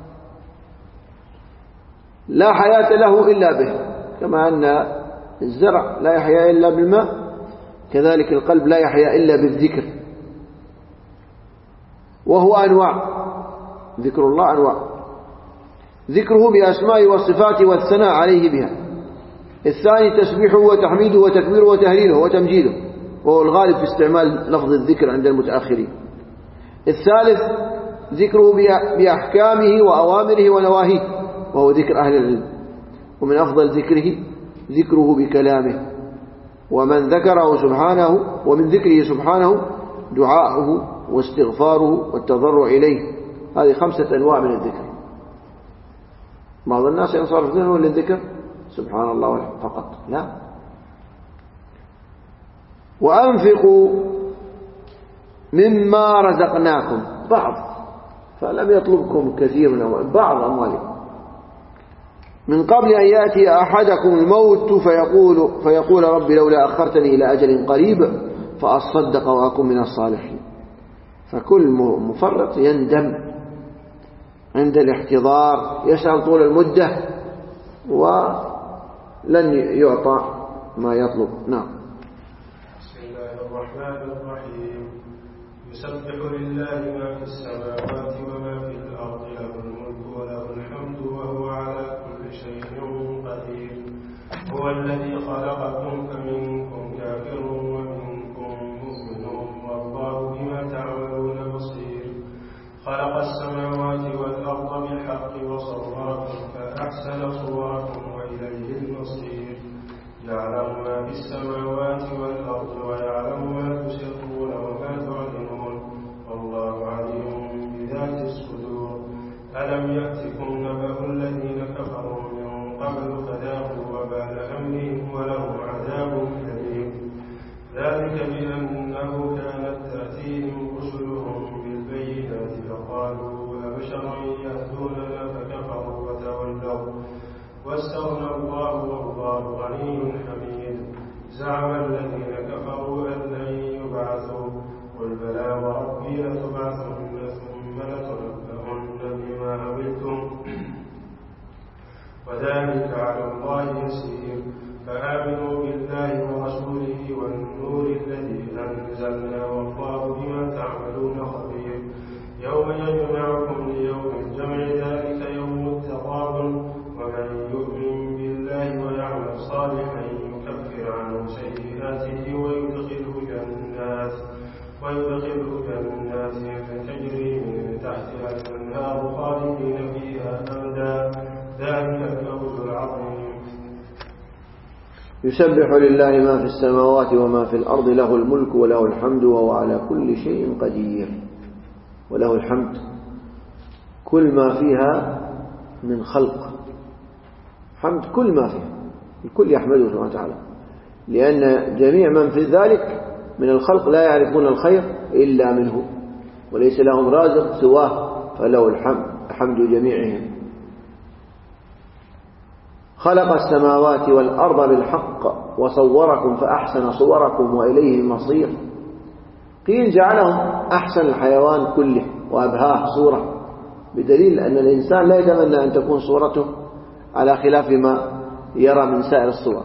لا حياة له إلا به، كما أن الزرع لا يحيا إلا بالماء، كذلك القلب لا يحيا إلا بالذكر. وهو أنواع، ذكر الله أنواع: ذكره بأسمائه والصفات والثناء عليه بها. الثاني تسبيحه وتحميده وتكبيره وتهليله وتمجيده، وهو الغالب في استعمال لفظ الذكر عند المتأخرين. الثالث ذكره بأحكامه وأوامره ونواهيه، وهو ذكر أهل العلم. ومن أفضل ذكره ذكره بكلامه، ومن ذكره سبحانه ومن ذكره سبحانه دعاءه واستغفاره والتضرع إليه. هذه خمسة أنواع من الذكر. بعض الناس ينصرف ذهنه للذكر سبحان الله فقط، لا. وأنفقوا مما رزقناكم، بعض، فلم يطلبكم كثير من أموال، بعض أموالكم، من قبل أن يأتي أحدكم الموت فيقول, فيقول رب لولا أخرتني إلى أجل قريب فأصدق وأكون من الصالحين. فكل مفرط يندم عند الاحتضار، يسأل طول المدة ولن يعطى ما يطلب. نعم. بسم الله الرحمن الرحيم. يسبح لله ما في السماوات وما في الأرض، له الملك وله الحمد وهو على كل شيء قدير. هو الذي خلقكم فمنكم كافر ومنكم مؤمن والله بما تعملون بصير. خلق السماوات والأرض بالحق وصوركم فأحسن صوركم وإليه المصير. يعلم ما في السماوات والأرض ويعلم ما تسرون وما تعلنون والله عليم بذات الصدور. ألم يأتكم نبأ الذين كفروا من قبل فذاقوا وبال أمرهم ولهم عذاب أليم. ذلك بأنه كانت تأتيهم رسلهم بالبينات فقالوا أبشرا يهدوننا فكفروا وتولوا واستغنى الله والله غني حميد. زعم الذين كفروا أن لن يبعثوا قل بلى وربي لتبعثن ثم لتنبؤن بما عملتم وذلك على الله يسير. فآمنوا بالله ورسوله والنور الذي أنزلنا والله بما تعملون خبير. يوم يجمعكم ليوم الجمع ذلك يوم التغابن ومن يؤمن بالله ويعمل صالحا يكفر عنه سيئاته ويدخله جنات ويدخله جنات تجري من تحتها الأنهار خالدين فيها أبدا ذلك الفوز العظيم. يسبح لله ما في السماوات وما في الأرض له الملك وله الحمد وهو على كل شيء قدير. وله الحمد كل ما فيها من خلق، حمد كل ما فيها، الكل يحمده سبحانه وتعالى، لأن جميع من في ذلك من الخلق لا يعرفون الخير إلا منه وليس لهم رازق سواه، فله الحمد حمد جميعهم. خلق السماوات والأرض بالحق وصوركم فأحسن صوركم وإليه المصير. قيل جعلهم أحسن الحيوان كله وأبهاه صورة، بدليل أن الإنسان لا يتمنى أن تكون صورته على خلاف ما يرى من سائر الصور.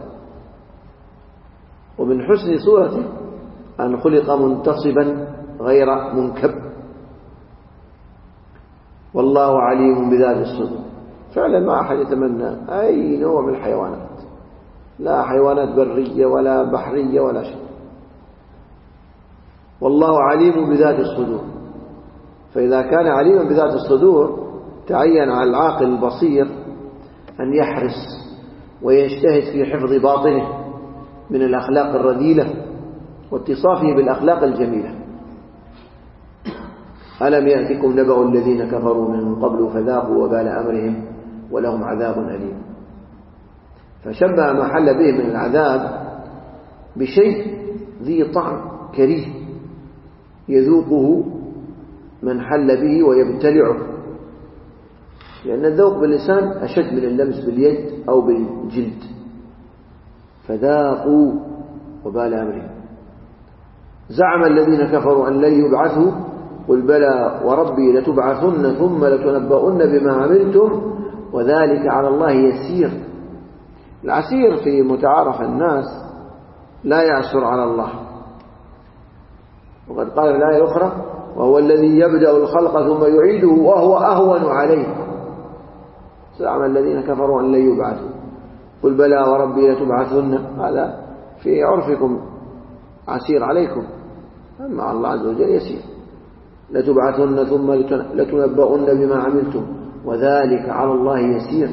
ومن حسن صورته أن خلق منتصبا غير منكب. والله عليم بذات الصدور. فعلا ما أحد يتمنى أي نوع من الحيوانات، لا حيوانات برية ولا بحرية ولا شيء. والله عليم بذات الصدور، فإذا كان عليما بذات الصدور تعين على العاقل البصير أن يحرص ويجتهد في حفظ باطنه من الأخلاق الرذيلة واتصافه بالأخلاق الجميلة. ألم يأتكم نبأ الذين كفروا من قبل فذاقوا وبال أمرهم ولهم عذاب أليم. فشبه ما حل به من العذاب بشيء ذي طعم كريه يذوقه من حل به ويبتلعه، لأن الذوق باللسان أشد من اللمس باليد أو بالجلد. فذاقوا وبال أمرهم. زعم الذين كفروا أن لن يبعثوا قل بلى وربي لتبعثن ثم لتنبؤن بما عملتم وذلك على الله يسير. العسير في متعارف الناس لا يعسر على الله. وقد قال في الآية الأخرى وهو الذي يبدأ الخلق ثم يعيده وهو أهون عليه. زعم الذين كفروا أن لن يبعثوا قل بلى وربي لتبعثن، هذا في عرفكم عسير عليكم، أما الله عز وجل يسير. لتبعثن ثم لتنبؤن بما عملتم وذلك على الله يسير.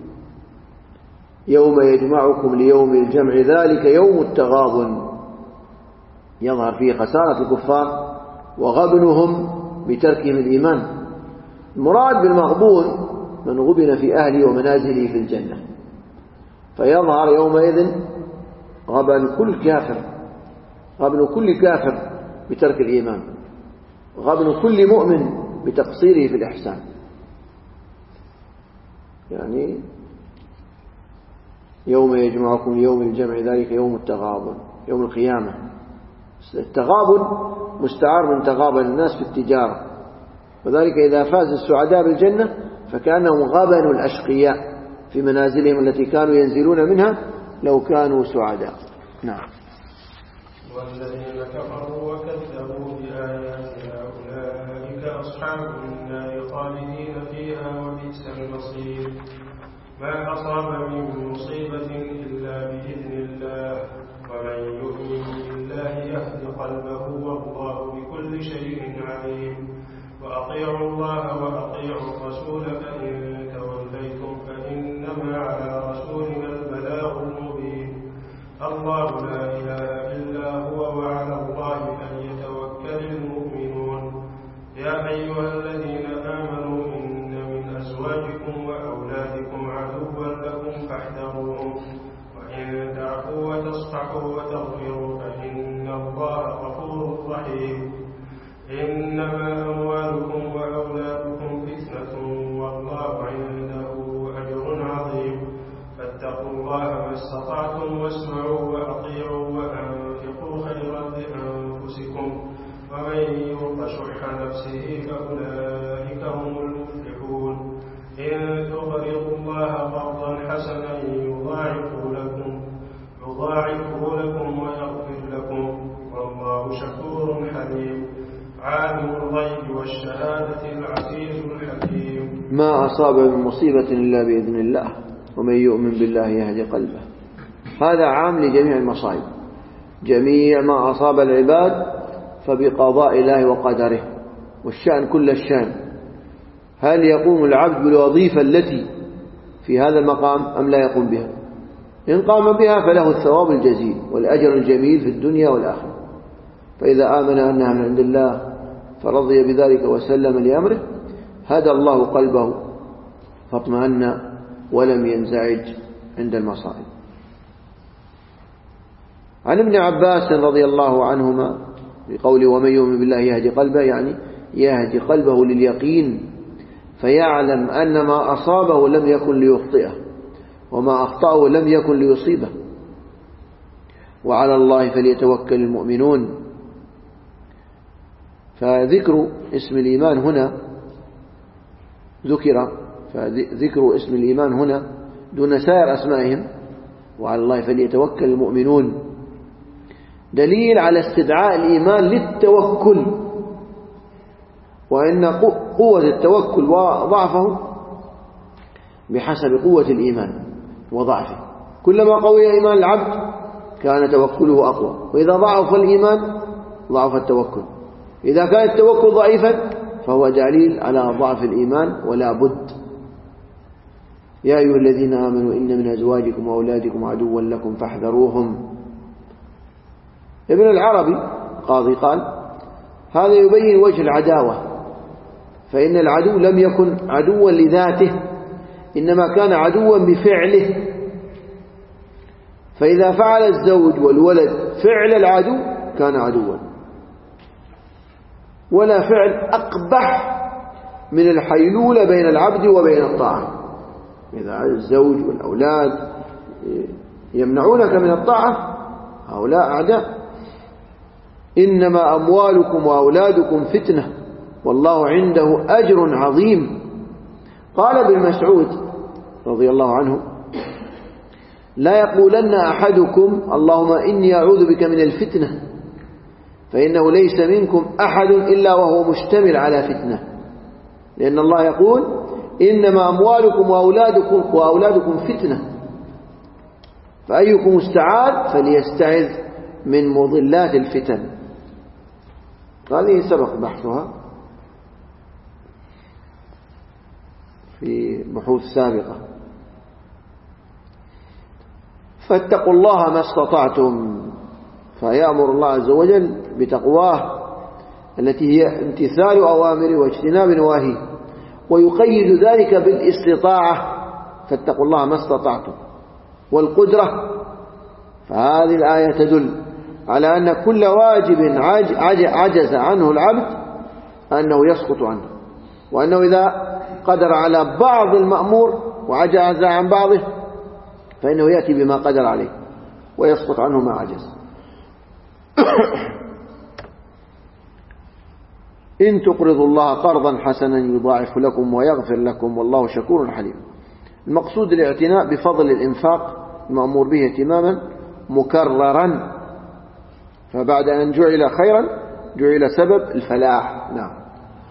يوم يجمعكم ليوم الجمع ذلك يوم التغابن، يظهر فيه خسارة الكفار وغبنهم بتركهم الإيمان. المراد بالمغبون من غبن في أهله ومنازله في الجنة، فيظهر يومئذ غبن كل كافر، غبن كل كافر بترك الإيمان، غبن كل مؤمن بتقصيره في الإحسان. يعني يوم يجمعكم يوم الجمع ذلك يوم التغابن، يوم القيامة. التغابن مستعار من تغابن الناس في التجارة، وذلك إذا فاز السعداء بالجنة فكأنهم غبنوا الأشقياء في منازلهم التي كانوا ينزلون منها لو كانوا سعداء. نعم. والذين كفروا وكذبوا بآياتنا أولئك أصحاب النار خالدين فيها وبئس المصير. ما أصاب من مصيبة إلا بإذن الله ومن يؤمن بالله يهد قلبه والله بكل شيء عليم. وأطيعوا الله وأطيعوا الرسول فإن توليتم فإنما على رسولنا البلاغ المبين. الله لا إله إلا هو وعلى الله فليتوكل المؤمنون. يا أيها الذين آمنوا إن من أزواجكم وأولادكم عدوا لكم فاحذروهم وإن تعفوا وتصفحوا وتغفروا فإن الله غفور رحيم. إنما أموالكم وأولادكم فتنة والله عنده أجر عظيم. فاتقوا الله ما استطعتم واسمعوا وأطيعوا وأنفقوا خيرا لأنفسكم ومن يوق شح نفسه فأولئك هم المفلحون. إن تقرضوا الله قرضا حسنا يضاعفه لكم يضاعفه لكم ويغفر لكم والله شكور حليم. عالم الغيب والشهادة ما أصاب من مصيبة إلا بإذن الله ومن يؤمن بالله يهدي قلبه. هذا عام لجميع المصائب، جميع ما أصاب العباد فبقضاء الله وقدره، والشأن كل الشأن. هل يقوم العبد بالوظيفة التي في هذا المقام أم لا يقوم بها؟ إن قام بها فله الثواب الجزيل والأجر الجميل في الدنيا والآخرة. فإذا آمن أنها من عند الله فرضي بذلك وسلم لأمره هدى الله قلبه فاطمأن ولم ينزعج عند المصائب. عن ابن عباس رضي الله عنهما بقوله ومن يؤمن بالله يهدي قلبه، يعني يهدي قلبه لليقين فيعلم أن ما أصابه لم يكن ليخطئه وما أخطأه لم يكن ليصيبه، وعلى الله فليتوكل المؤمنون. فذكر اسم الإيمان هنا ذكر فذكر اسم الإيمان هنا دون سائر أسمائهم، وعلى الله فليتوكل المؤمنون، دليل على استدعاء الإيمان للتوكل، وإن قوة التوكل وضعفه بحسب قوة الإيمان وضعفه. كلما قوي إيمان العبد كان توكله أقوى، وإذا ضعف الإيمان ضعف التوكل. إذا كان التوكل ضعيفا فهو دليل على ضعف الإيمان ولا بد. يا أيها الذين آمنوا إن من أزواجكم وأولادكم عدوا لكم فاحذروهم. ابن العربي قاضي قال هذا يبين وجه العداوة، فإن العدو لم يكن عدوا لذاته إنما كان عدوا بفعله. فإذا فعل الزوج والولد فعل العدو كان عدوا، ولا فعل أقبح من الحيلولة بين العبد وبين الطاعة. إذا الزوج والأولاد يمنعونك من الطاعة هؤلاء أعداء. إنما أموالكم وأولادكم فتنة والله عنده أجر عظيم. قال ابن مسعود رضي الله عنه لا يقولن أحدكم اللهم إني أعوذ بك من الفتنة، فإنه ليس منكم أحد إلا وهو مشتمل على فتنة، لأن الله يقول إنما أموالكم وأولادكم, وأولادكم فتنة، فأيكم استعاذ فليستعذ من مضلات الفتن. هذه سبق بحثها في بحوث سابقة. فاتقوا الله ما استطعتم، فيأمر الله عز وجل بتقواه التي هي امتثال أوامره واجتناب نواهيه، ويقيد ذلك بالاستطاعة، فاتقوا الله ما استطعتم، والقدرة. فهذه الآية تدل على أن كل واجب عجز عنه العبد أنه يسقط عنه، وأنه إذا قدر على بعض المأمور وعجز عن بعضه فإنه يأتي بما قدر عليه ويسقط عنه ما عجز. إن تقرضوا الله قرضا حسنا يضاعف لكم ويغفر لكم والله شكور حليم. المقصود الاعتناء بفضل الإنفاق المأمور به اهتماما مكررا، فبعد أن جعل خيرا جعل سبب الفلاح. نعم.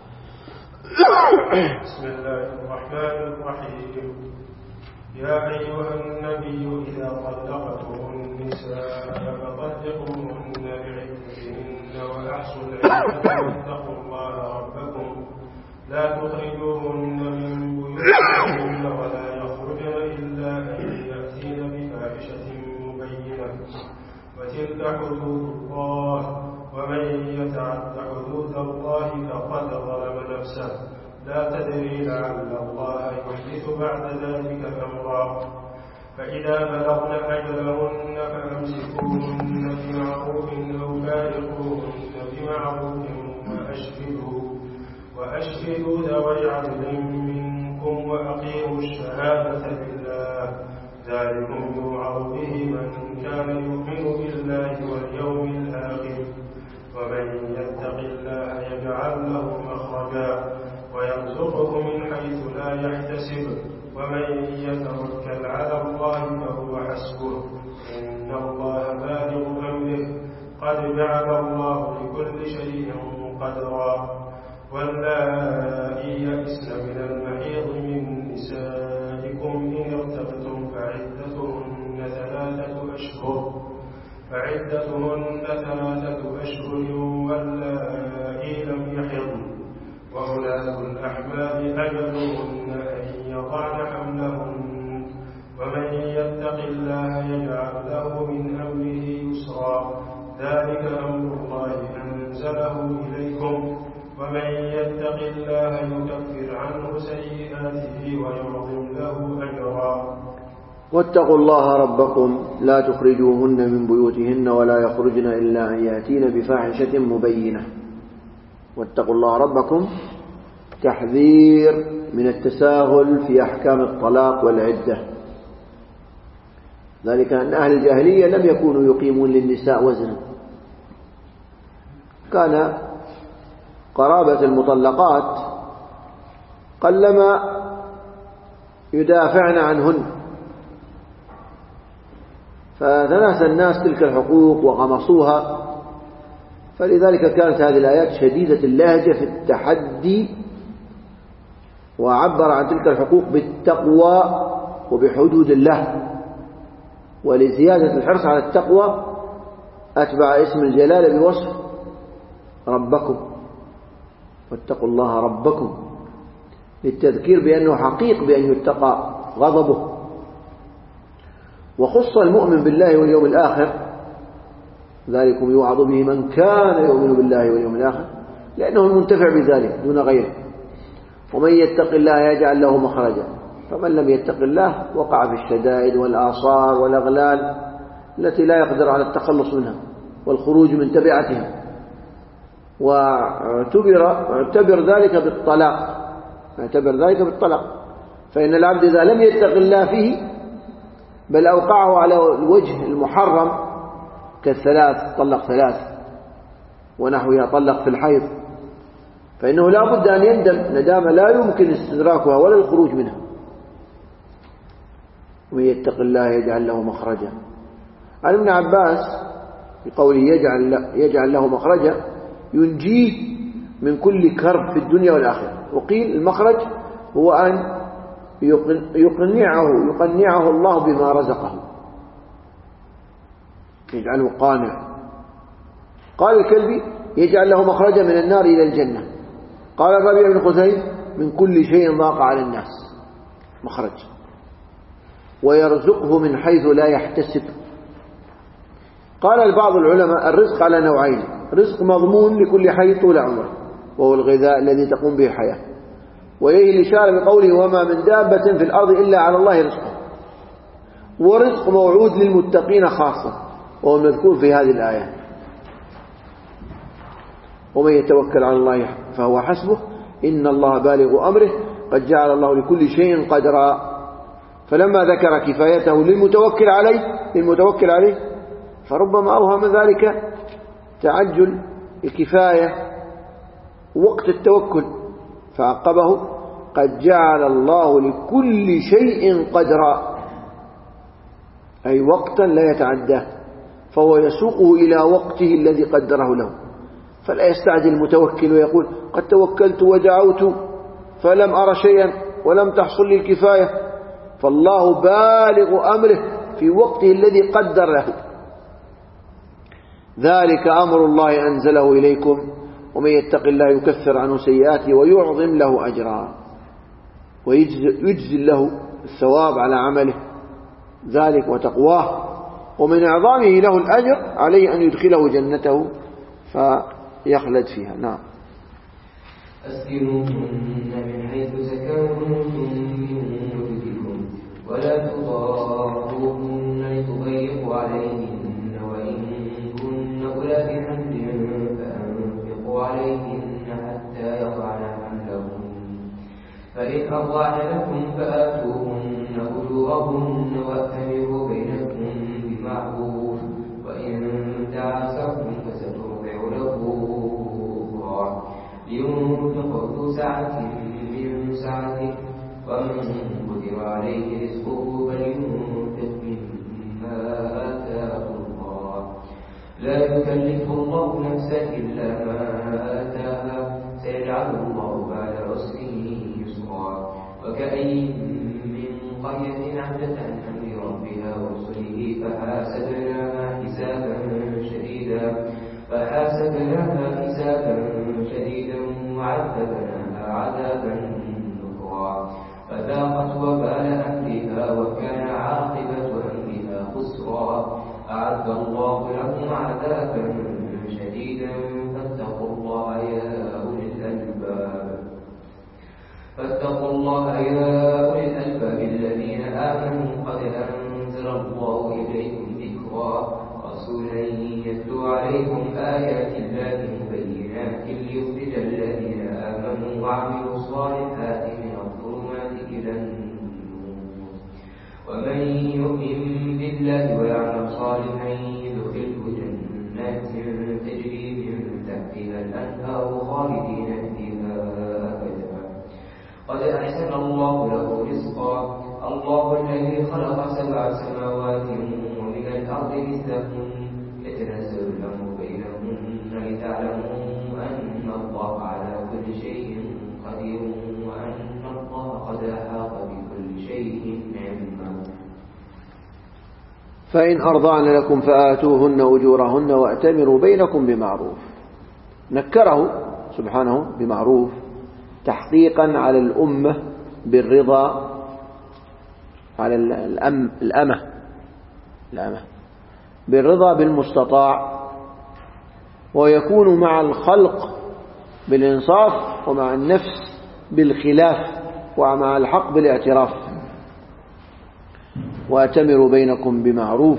بسم الله الرحمن الرحيم. يا أيها النبي إذا طلقتم النساء فطلقوهن بعدتهن وأحصوا العدة واتقوا الله ربكم لا تخرجوهن من بيوتهن ولا يخرجن إلا أن يأتين بفاحشة مبينة وتلك حدود الله ومن يتعد حدود الله فقد ظلم نفسه لا تدري لعل الله يحدث بعد ذلك أمرا. فإذا بلغن أجلهن فأمسكوهن بمعروف أو فارقوهن بمعروف وأشهدوا وأشهدوا ذوي عدل منكم وأقيموا الشهادة لله ذلكم يوعظ به من كان يؤمن بالله واليوم الآخر ومن يتق الله يجعل له مخرجا ويرزقه من حيث لا يحتسب ومن يتوكل على الله فهو حسبه إن الله بالغ أمره قد جعل الله لكل شيء قدرا. واللائي يئسن من المحيض من نسائكم إن ارتبتم فعدتهن ثلاثة أشهر فعدتهن ثلاثة أشهر واللائي لم يحضن وأولاة الأحمال أجلهن أن يضعن حملهن ومن يتق الله يجعل له من أمره يسرا ذلك أمر الله أنزله إليكم ومن يتق الله يكفر عنه سيئاته ويعظم له أجرا واتقوا الله ربكم لا تخرجوهن من بيوتهن ولا يخرجن إلا أن يأتين بفاحشة مبينة. واتقوا الله ربكم تحذير من التساهل في أحكام الطلاق والعدة، ذلك أن أهل الجاهلية لم يكونوا يقيمون للنساء وزنا، كان قرابة المطلقات قلما يدافعن عنهن، فتناسى الناس تلك الحقوق وغمصوها، فلذلك كانت هذه الآيات شديدة اللهجة في التحدي، وعبر عن تلك الحقوق بالتقوى وبحدود الله. ولزيادة الحرص على التقوى أتبع اسم الجلالة بوصف ربكم، واتقوا الله ربكم، للتذكير بأنه حقيق بأن يتقى غضبه. وخص المؤمن بالله واليوم الآخر، ذلكم يوعظ به من كان يؤمن بالله واليوم الآخر، لأنه المنتفع بذلك دون غيره. ومن يتق الله يجعل له مخرجا، فمن لم يتق الله وقع في الشدائد والآصار والأغلال التي لا يقدر على التخلص منها والخروج من تبعتها. واعتبر اعتبر ذلك بالطلاق، اعتبر ذلك بالطلاق، فإن العبد إذا لم يتق الله فيه بل أوقعه على الوجه المحرم كالثلاث، طلق ثلاث ونحوها، طلق في الحيض، فإنه لا بد أن يندم ندامة لا يمكن استدراكها ولا الخروج منها. ومن يتق الله يجعل له مخرجا. عن ابن عباس بقوله يجعل, يجعل له مخرجا ينجيه من كل كرب في الدنيا والآخرة. وقيل المخرج هو أن يقنعه يقنعه الله بما رزقه، يجعله قانع. قال الكلبي يجعل له مخرجا من النار إلى الجنة. قال الربيع بن خثيم من كل شيء ضاق على الناس، مخرج. ويرزقه من حيث لا يحتسب. قال بعض العلماء الرزق على نوعين: رزق مضمون لكل حي طول عمره، وهو الغذاء الذي تقوم به الحياة، وإليه الإشارة بقوله وما من دابة في الأرض إلا على الله رزقه. ورزق موعود للمتقين خاصة، وهو المذكور في هذه الآية: ومن يتوكل على الله فهو حسبه إن الله بالغ أمره قد جعل الله لكل شيء قدرا. فلما ذكر كفايته للمتوكل عليه للمتوكل عليه فربما أوهم ذلك تعجل الكفاية وقت التوكل، فعقبه قد جعل الله لكل شيء قدرا، أي وقتا لا يتعداه، فهو يسوقه إلى وقته الذي قدره له. فلا يستعجل المتوكل ويقول قد توكلت ودعوت فلم أرى شيئا ولم تحصل لي الكفاية، فالله بالغ أمره في وقته الذي قدر له. ذلك أمر الله أنزله إليكم ومن يتق الله يكفر عنه سيئاته ويعظم له أجرا، ويجزل له الثواب على عمله ذلك وتقواه. ومن إعظامه له الأجر عليه أن يدخله جنته فيخلد فيها. نعم. أسكنوهن من حيث سكنتم من وجدكم ولا تضاروهن لتضيقوا عليهن، وإن كن أولات حمل فأنفقوا عليهن حتى يضعن حملهن، فإن أرضعن لكم فآتوهن أجورهن وأتمروا بينكم بمعروف، وإن تعاسرتم فسترضع له أخرى لينفق ذو سعة من سعته، ومن قدر عليه رزقه فلينفق مما آتاه الله، لا يكلف الله نفسا إلا ما آتاها، سيجعل سيجعل الله بعد عسره يسرا وكأين من قرية عتت عن أمر ربها ورسله فحاسبناها حسابا شديدا فحاسبناها حسابا شديدا وعذبناها عذابا نكرا فذاقت وبال أمرها وكان عاقبة أمرها خسرا أعد الله لكم عذابا شديدا فاتقوا الله يا أولي الألباب فاتقوا الله يا أولي الألباب الذين آمنوا قد أنزل الله إليكم ذكرا رسولا يتلو عليكم آيات الله مبينات ليخرج الذين آمنوا وعملوا الصالحات من الظلمات إلى النور ومن يؤمن بالله ويعمل صالحا يدخله جنات تجري من تحتها الأنهار خالدين فيها أبدا قد أحسن الله له رزقا الله الذي خلق سبع سماوات ومن الأرض مثلهن يتنزل الأمر بينهن لتعلموا أن الله على كل شيء قدير وأن الله قد أحاط بكل شيء علما فإن أرضعن لكم فآتوهن أجورهن وأتمروا بينكم بمعروف. نكره سبحانه بمعروف تحقيقا على الأمة بالرضا على الأم الأمة الأمة بالرضا بالمستطاع، ويكون مع الخلق بالإنصاف ومع النفس بالخلاف ومع الحق بالاعتراف. وأتمروا بينكم بمعروف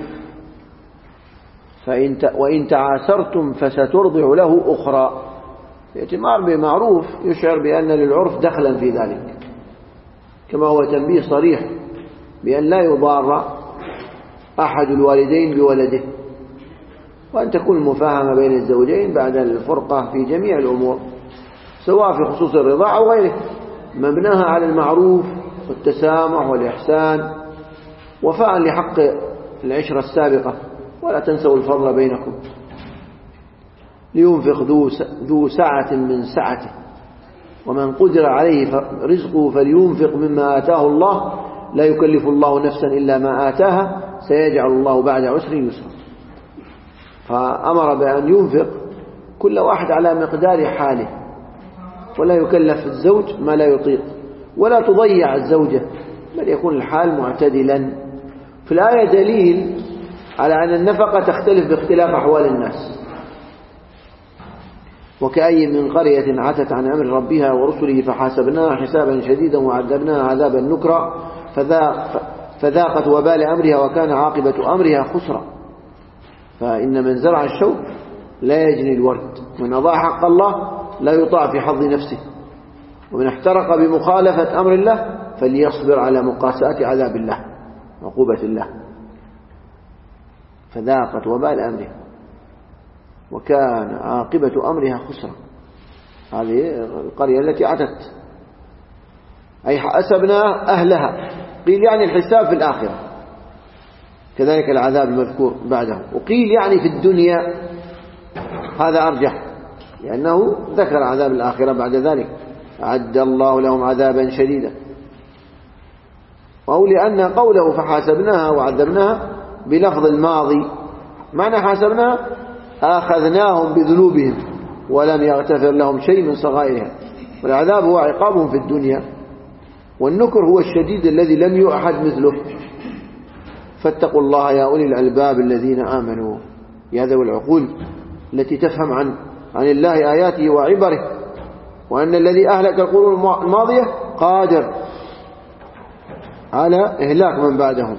فإن وإن تعاسرتم فسترضع له أخرى. الائتمار بمعروف يشعر بأن للعرف دخلا في ذلك، كما هو تنبيه صريح بأن لا يضار أحد الوالدين بولده، وأن تكون المفاهمة بين الزوجين بعد الفرقة في جميع الأمور سواء في خصوص الرضاعة أو غيره مبناها على المعروف والتسامح والإحسان وفاء لحق العشرة السابقة. ولا تنسوا الفضل بينكم. لينفق ذو سعة من سعته ومن قدر عليه رزقه فلينفق مما آتاه الله لا يكلف الله نفسا إلا ما آتاها سيجعل الله بعد عسر يسرا. فأمر بأن ينفق كل واحد على مقدار حاله، ولا يكلف الزوج ما لا يطيق، ولا تضيع الزوجة، بل يكون الحال معتدلا. في الآية دليل على أن النفقة تختلف باختلاف أحوال الناس. وكأي من قرية عتت عن أمر ربها ورسله فحاسبناها حسابا شديدا وعذبناها عذابا نكرا فذاقت وبال أمرها وكان عاقبة أمرها خسرا. فإن من زرع الشوك لا يجني الورد، من أضاع حق الله لا يطاع في حظ نفسه، ومن احترق بمخالفة أمر الله فليصبر على مقاساة عذاب الله عقوبة الله. فذاقت وبال أمرها وكان عاقبة أمرها خسرا. هذه القرية التي عتت أي حسبنا أهلها، قيل يعني الحساب في الآخرة، كذلك العذاب المذكور بعده، وقيل يعني في الدنيا، هذا أرجح لأنه ذكر عذاب الآخرة بعد ذلك. أعد الله لهم عذابا شديدا، أو لأن قوله فحاسبناها وعذبناها بلفظ الماضي، معنى حاسبناها آخذناهم بذنوبهم ولم يغتفر لهم شيء من صغائرها، والعذاب هو عقابهم في الدنيا، والنكر هو الشديد الذي لم يؤحد مثله. فاتقوا الله يا أولي الألباب الذين آمنوا، يا ذوي العقول التي تفهم عن عن الله آياته وعبره، وأن الذي أهلك القرون الماضية قادر على إهلاك من بعدهم.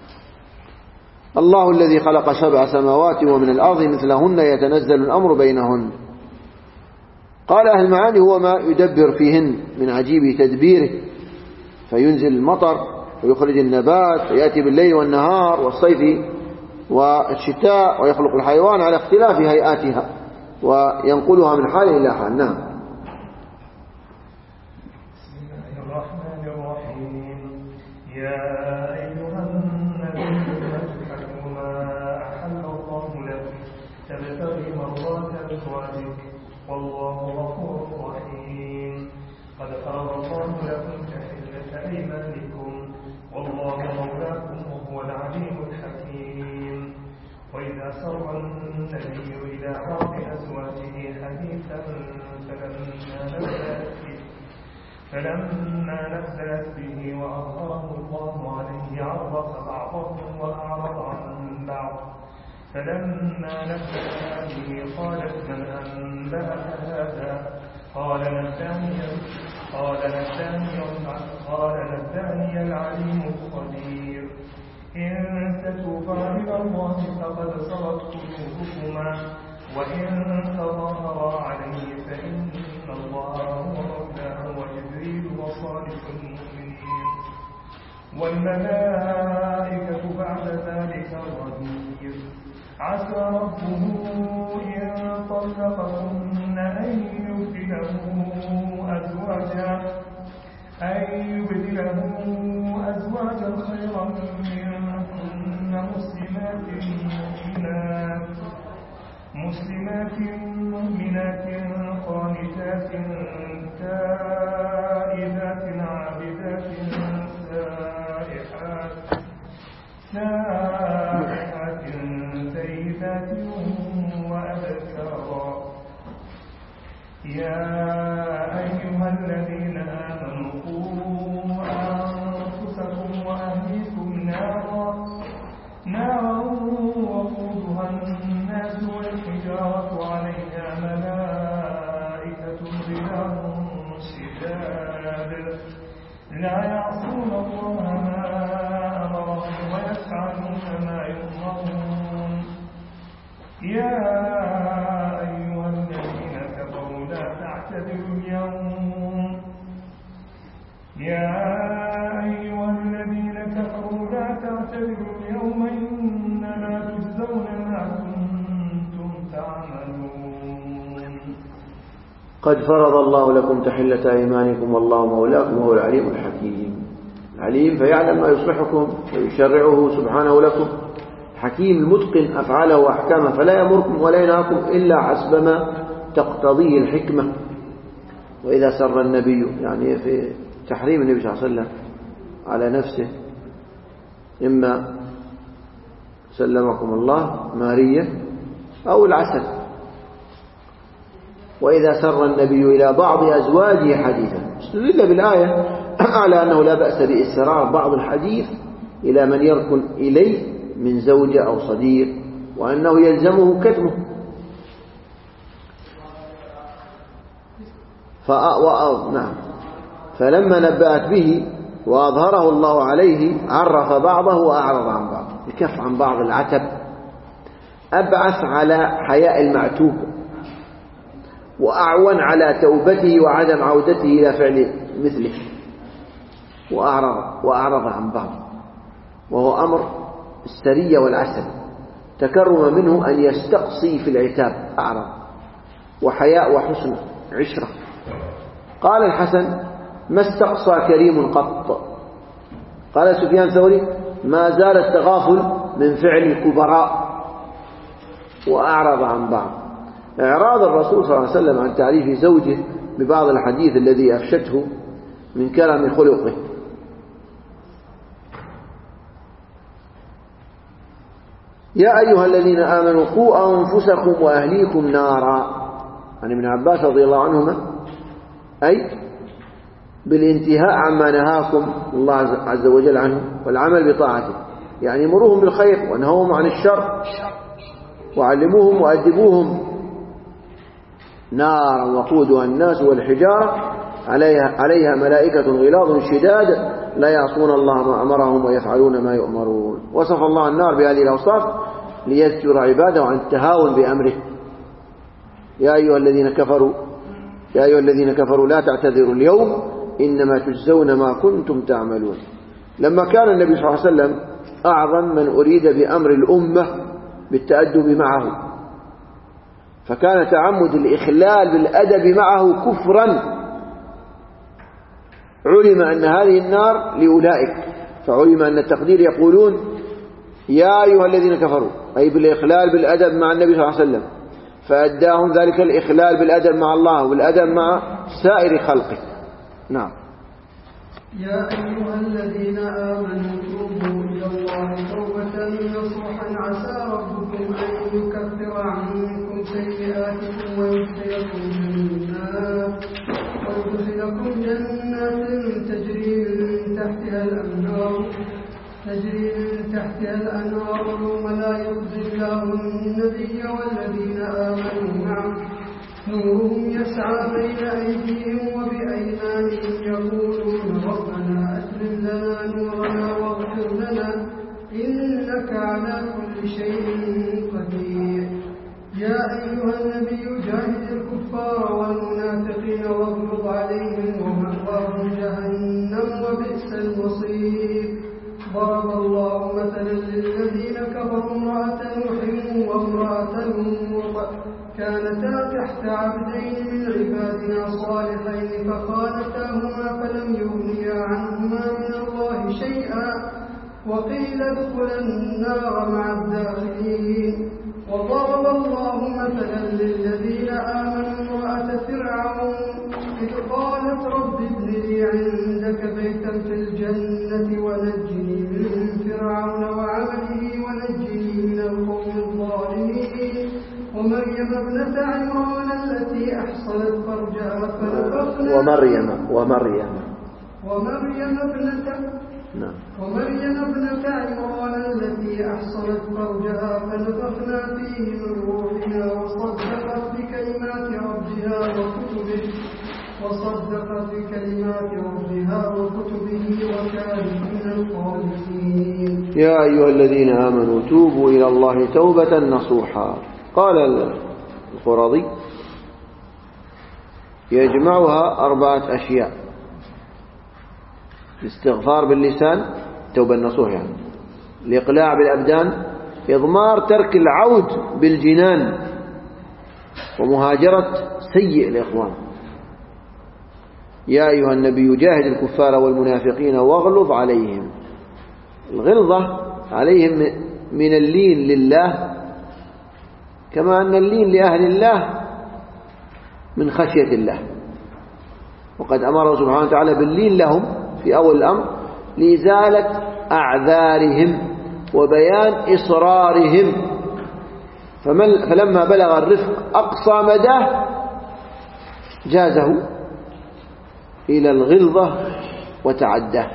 الله الذي خلق سبع سماوات ومن الأرض مثلهن يتنزل الأمر بينهن. قال أهل المعاني هو ما يدبر فيهن من عجيب تدبيره، فينزل المطر ويخرج النبات ويأتي بالليل والنهار والصيف والشتاء، ويخلق الحيوان على اختلاف هيئاتها وينقلها من حال إلى حال. نعم. بسم الله الرحمن الرحيم. يا أيها النبي تحرم ما أحل الله لك تبتغي مرضات أزواجك والله غفور رحيم. قد فرض الله لكم تحلة أيمانكم والله مولاكم وهو العليم الحكيم. وإذا سر النبي إلى بعض أزواجه حديثا فلما نزلت به فلما نزلت به وأظهره الله عليه عرف بعضه وأعرض عن بعض. فلما نزلت به قالت من أنبأك هذا؟ قال نبأني قال نبأني قال نبأني العليم الخبير. إن تتوبا إلى الله فقد صغت قلوبكما وإن تظاهرا عليه فإن الله هو مولاه وجبريل وصالح المؤمنين والملائكة بعد ذلك ظهير. عسى ربه إن طلقكن أن يبدله أزواجا أن يبدله أزواجا خيرا منكن مسلمات مؤمنات مسلمات مؤمنات قانتات تائبات عابدات سائحات سائحات سيدات وأبكارا. يا أيها الذين آمنوا قوا أنفسكم وأهليكم نارا نارا وقودها الناس والحجارة عليها ملائكة غلاظ شداد لا يعصون الله ما أمرهم ويفعلون ما يؤمرون. يا أيها الذين كفروا لا تعتذروا اليوم يا أيها الذين كفروا لا تعتذروا اليوم إنما تجزون ما كنتم تعملون. قد فرض الله لكم تحلة أيمانكم والله مولاكم وهو العليم الحكيم. عليم فيعلم ما يصلحكم ويشرعه سبحانه لكم. حكيم المتقن أفعاله وأحكامه فلا يمركم ولا ينهاكم إلا حسب ما تقتضيه الحكمة. وإذا سر النبي يعني في تحريم النبي صلى الله عليه وسلم على نفسه إما سلمكم الله مارية أو العسل. وإذا سر النبي إلى بعض أزواجه حديثا استدل بالآية على أنه لا بأس بإسرار بعض الحديث إلى من يركن إليه من زوجة أو صديق وأنه يلزمه كتمه. فأ... نعم فلما نبأت به وأظهره الله عليه عرف بعضه وأعرض عن بعض. الكف عن بعض العتب أبعث على حياء المعتوب وأعون على توبته وعدم عودته إلى فعل مثله. وأعرض, وأعرض عن بعض وهو أمر السرية والعسل تكرم منه أن يستقصي في العتاب أعرض وحياء وحسن عشرة. قال الحسن ما استقصى كريم قط. قال سفيان الثوري ما زال التغافل من فعل الكبراء. وأعرض عن بعض إعراض الرسول صلى الله عليه وسلم عن تعريف زوجه ببعض الحديث الذي أفشته من كرم خلقه. يا أيها الذين آمنوا قوا أنفسكم وأهليكم نارا. عن ابن عباس رضي الله عنهما أي بالانتهاء عما نهاكم الله عز وجل عنه والعمل بطاعته. يعني مروهم بالخير وانهوهم عن الشر وعلموهم وأدبوهم. نارا وقودها الناس والحجارة عليها, عليها ملائكة غلاظ شداد لا يعصون الله ما أمرهم ويفعلون ما يؤمرون. وصف الله النار بهذه الأوصاف ليذكر عباده عن التهاون بأمره. يا أيها الذين كفروا يا أيها الذين كفروا لا تعتذروا اليوم إنما تجزون ما كنتم تعملون. لما كان النبي صلى الله عليه وسلم أعظم من أريد بأمر الأمة بالتأدب معه فكان تعمد الإخلال بالأدب معه كفرا. علم أن هذه النار لأولئك فعلم أن التقدير يقولون يا أيها الذين كفروا أي بالإخلال بالأدب مع النبي صلى الله عليه وسلم فأداهم ذلك الإخلال بالأدب مع الله وبالأدب مع سائر خلقه. نعم. يا أيها الذين آمنوا توبوا إلى الله توبة نصوحا عسى ربكم أن يكفر عنكم سيئاتكم ويدخلكم جنات ويدخلكم جنات تجري من تحتها الأنهار تجري من تحتها الأنهار يوم لا يخزي الله النبي والذين آمنوا معه نورهم يسعى بين أيديهم وبأيمانهم يقولون ربنا أتمم لنا نورنا واغفر لنا إنك على كل شيء قدير. يا أيها النبي جاهد الكفار والمنافقين واغلظ عليهم ومأواهم جهنم وبئس المصير. ضرب الله مثلا للذين كفروا امرأة نوح وامرأة لوط كانتا تحت عبدين من عبادنا صالحين فخانتاهما فلم يغنيا عنهما من الله شيئا وقيل ادخلا النار مع الداخلين. وضرب الله مثلا للذين آمنوا امرأة فرعون إذ قالت رب ابن لي عندك بيتا في الجنة ونجني من فرعون وعمله ونجني من القوم الظالمين. ومريم ابنة عمران التي أحصنت فرجها فنفخنا ومريم ومريم ومريم ابنة نعم ومريم ابنة عمران التي أحصنت فرجها فنفخنا فيه من روحنا وصدقت بكلمات ربها وكتبه وصدقت بكلمات ربها وكتبه وكانت من القانتين. يا أيها الذين آمنوا توبوا إلى الله توبة نصوحا. قال القرظي يجمعها أربعة أشياء: الاستغفار باللسان، توبة النصوح يعني، الإقلاع بالأبدان، إضمار ترك العود بالجنان، ومهاجرة سيء الإخوان. يا أيها النبي جاهد الكفار والمنافقين واغلظ عليهم. الغلظة عليهم من اللين لله كما أن اللين لأهل الله من خشية الله، وقد أمره سبحانه وتعالى باللين لهم في أول الأمر لإزالة أعذارهم وبيان إصرارهم. فلما بلغ الرفق أقصى مداه جازه إلى الغلظة وتعداه.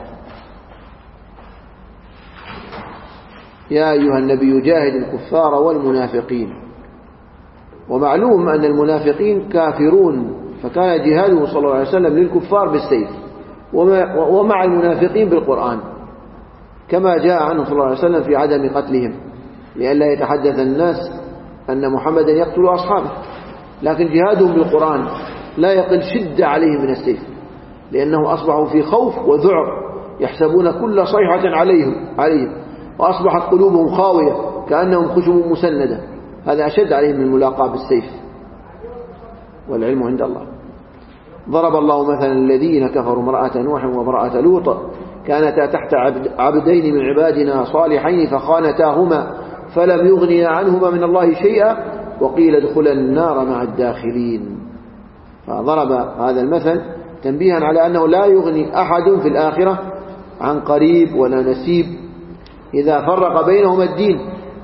يا أيها النبي جاهد الكفار والمنافقين. ومعلوم أن المنافقين كافرون، فكان جهاده صلى الله عليه وسلم للكفار بالسيف ومع المنافقين بالقرآن، كما جاء عنه صلى الله عليه وسلم في عدم قتلهم لئلا يتحدث الناس أن محمدا يقتل أصحابه. لكن جهادهم بالقرآن لا يقل شدة عليهم من السيف، لأنه أصبحوا في خوف وذعر يحسبون كل صيحة عليهم عليهم وأصبحت قلوبهم خاوية كأنهم خشب مسندة. هذا أشد عليهم من الملاقاة بالسيف، والعلم عند الله. ضرب الله مثلا الذين كفروا امرأة نوح وامرأة لوط كانتا تحت عبدين من عبادنا صالحين فخانتاهما فلم يغنيا عنهما من الله شيئا وقيل ادخلا النار مع الداخلين. فضرب هذا المثل تنبيها على أنه لا يغني أحد في الآخرة عن قريب ولا نسيب إذا فرق بينهما الدين.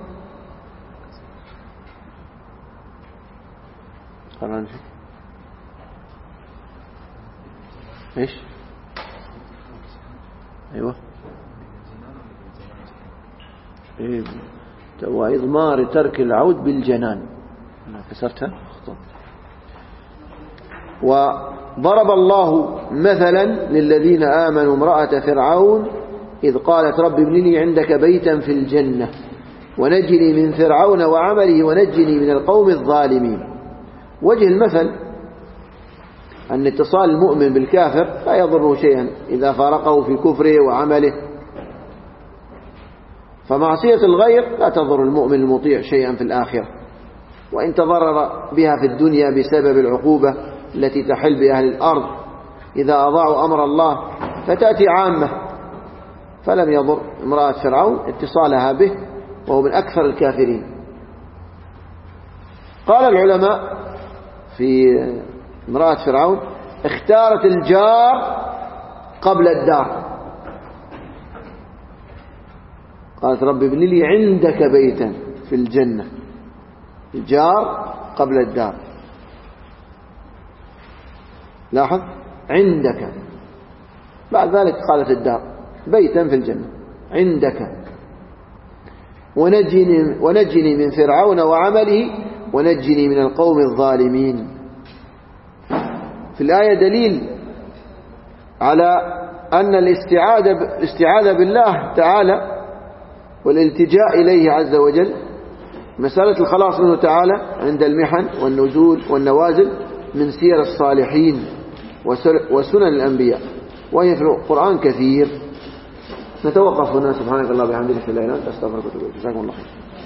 ايش ايوه ايه وإضمار ترك العود بالجنان. انا كسرتها. وضرب الله مثلا للذين آمنوا امرأة فرعون إذ قالت رب ابن لي عندك بيتا في الجنة ونجني من فرعون وعمله ونجني من القوم الظالمين. وجه المثل أن اتصال المؤمن بالكافر لا يضره شيئا إذا فارقه في كفره وعمله، فمعصية الغير لا تضر المؤمن المطيع شيئا في الآخرة، وإن تضرر بها في الدنيا بسبب العقوبة التي تحل بأهل الأرض إذا أضاعوا أمر الله فتأتي عامة. فلم يضر امرأة فرعون اتصالها به وهو من أكثر الكافرين. قال العلماء في امرأة فرعون اختارت الجار قبل الدار، قالت رب ابن لي عندك بيتا في الجنة، الجار قبل الدار. لاحظ عندك، بعد ذلك قالت الدار، بيتا في الجنة عندك، ونجني, ونجني من فرعون وعمله ونجني من القوم الظالمين. في الآية دليل على أن الاستعاذة الاستعاذة بالله تعالى والالتجاء إليه عز وجل مسألة الخلاص منه تعالى عند المحن والنزول والنوازل من سير الصالحين وسنن الأنبياء، وهي في القرآن كثير. نتوقف هنا. سبحانك الله وبحمدك لا إله إلا أنت أستغفرك وأتوب إليك. جزاكم الله خير.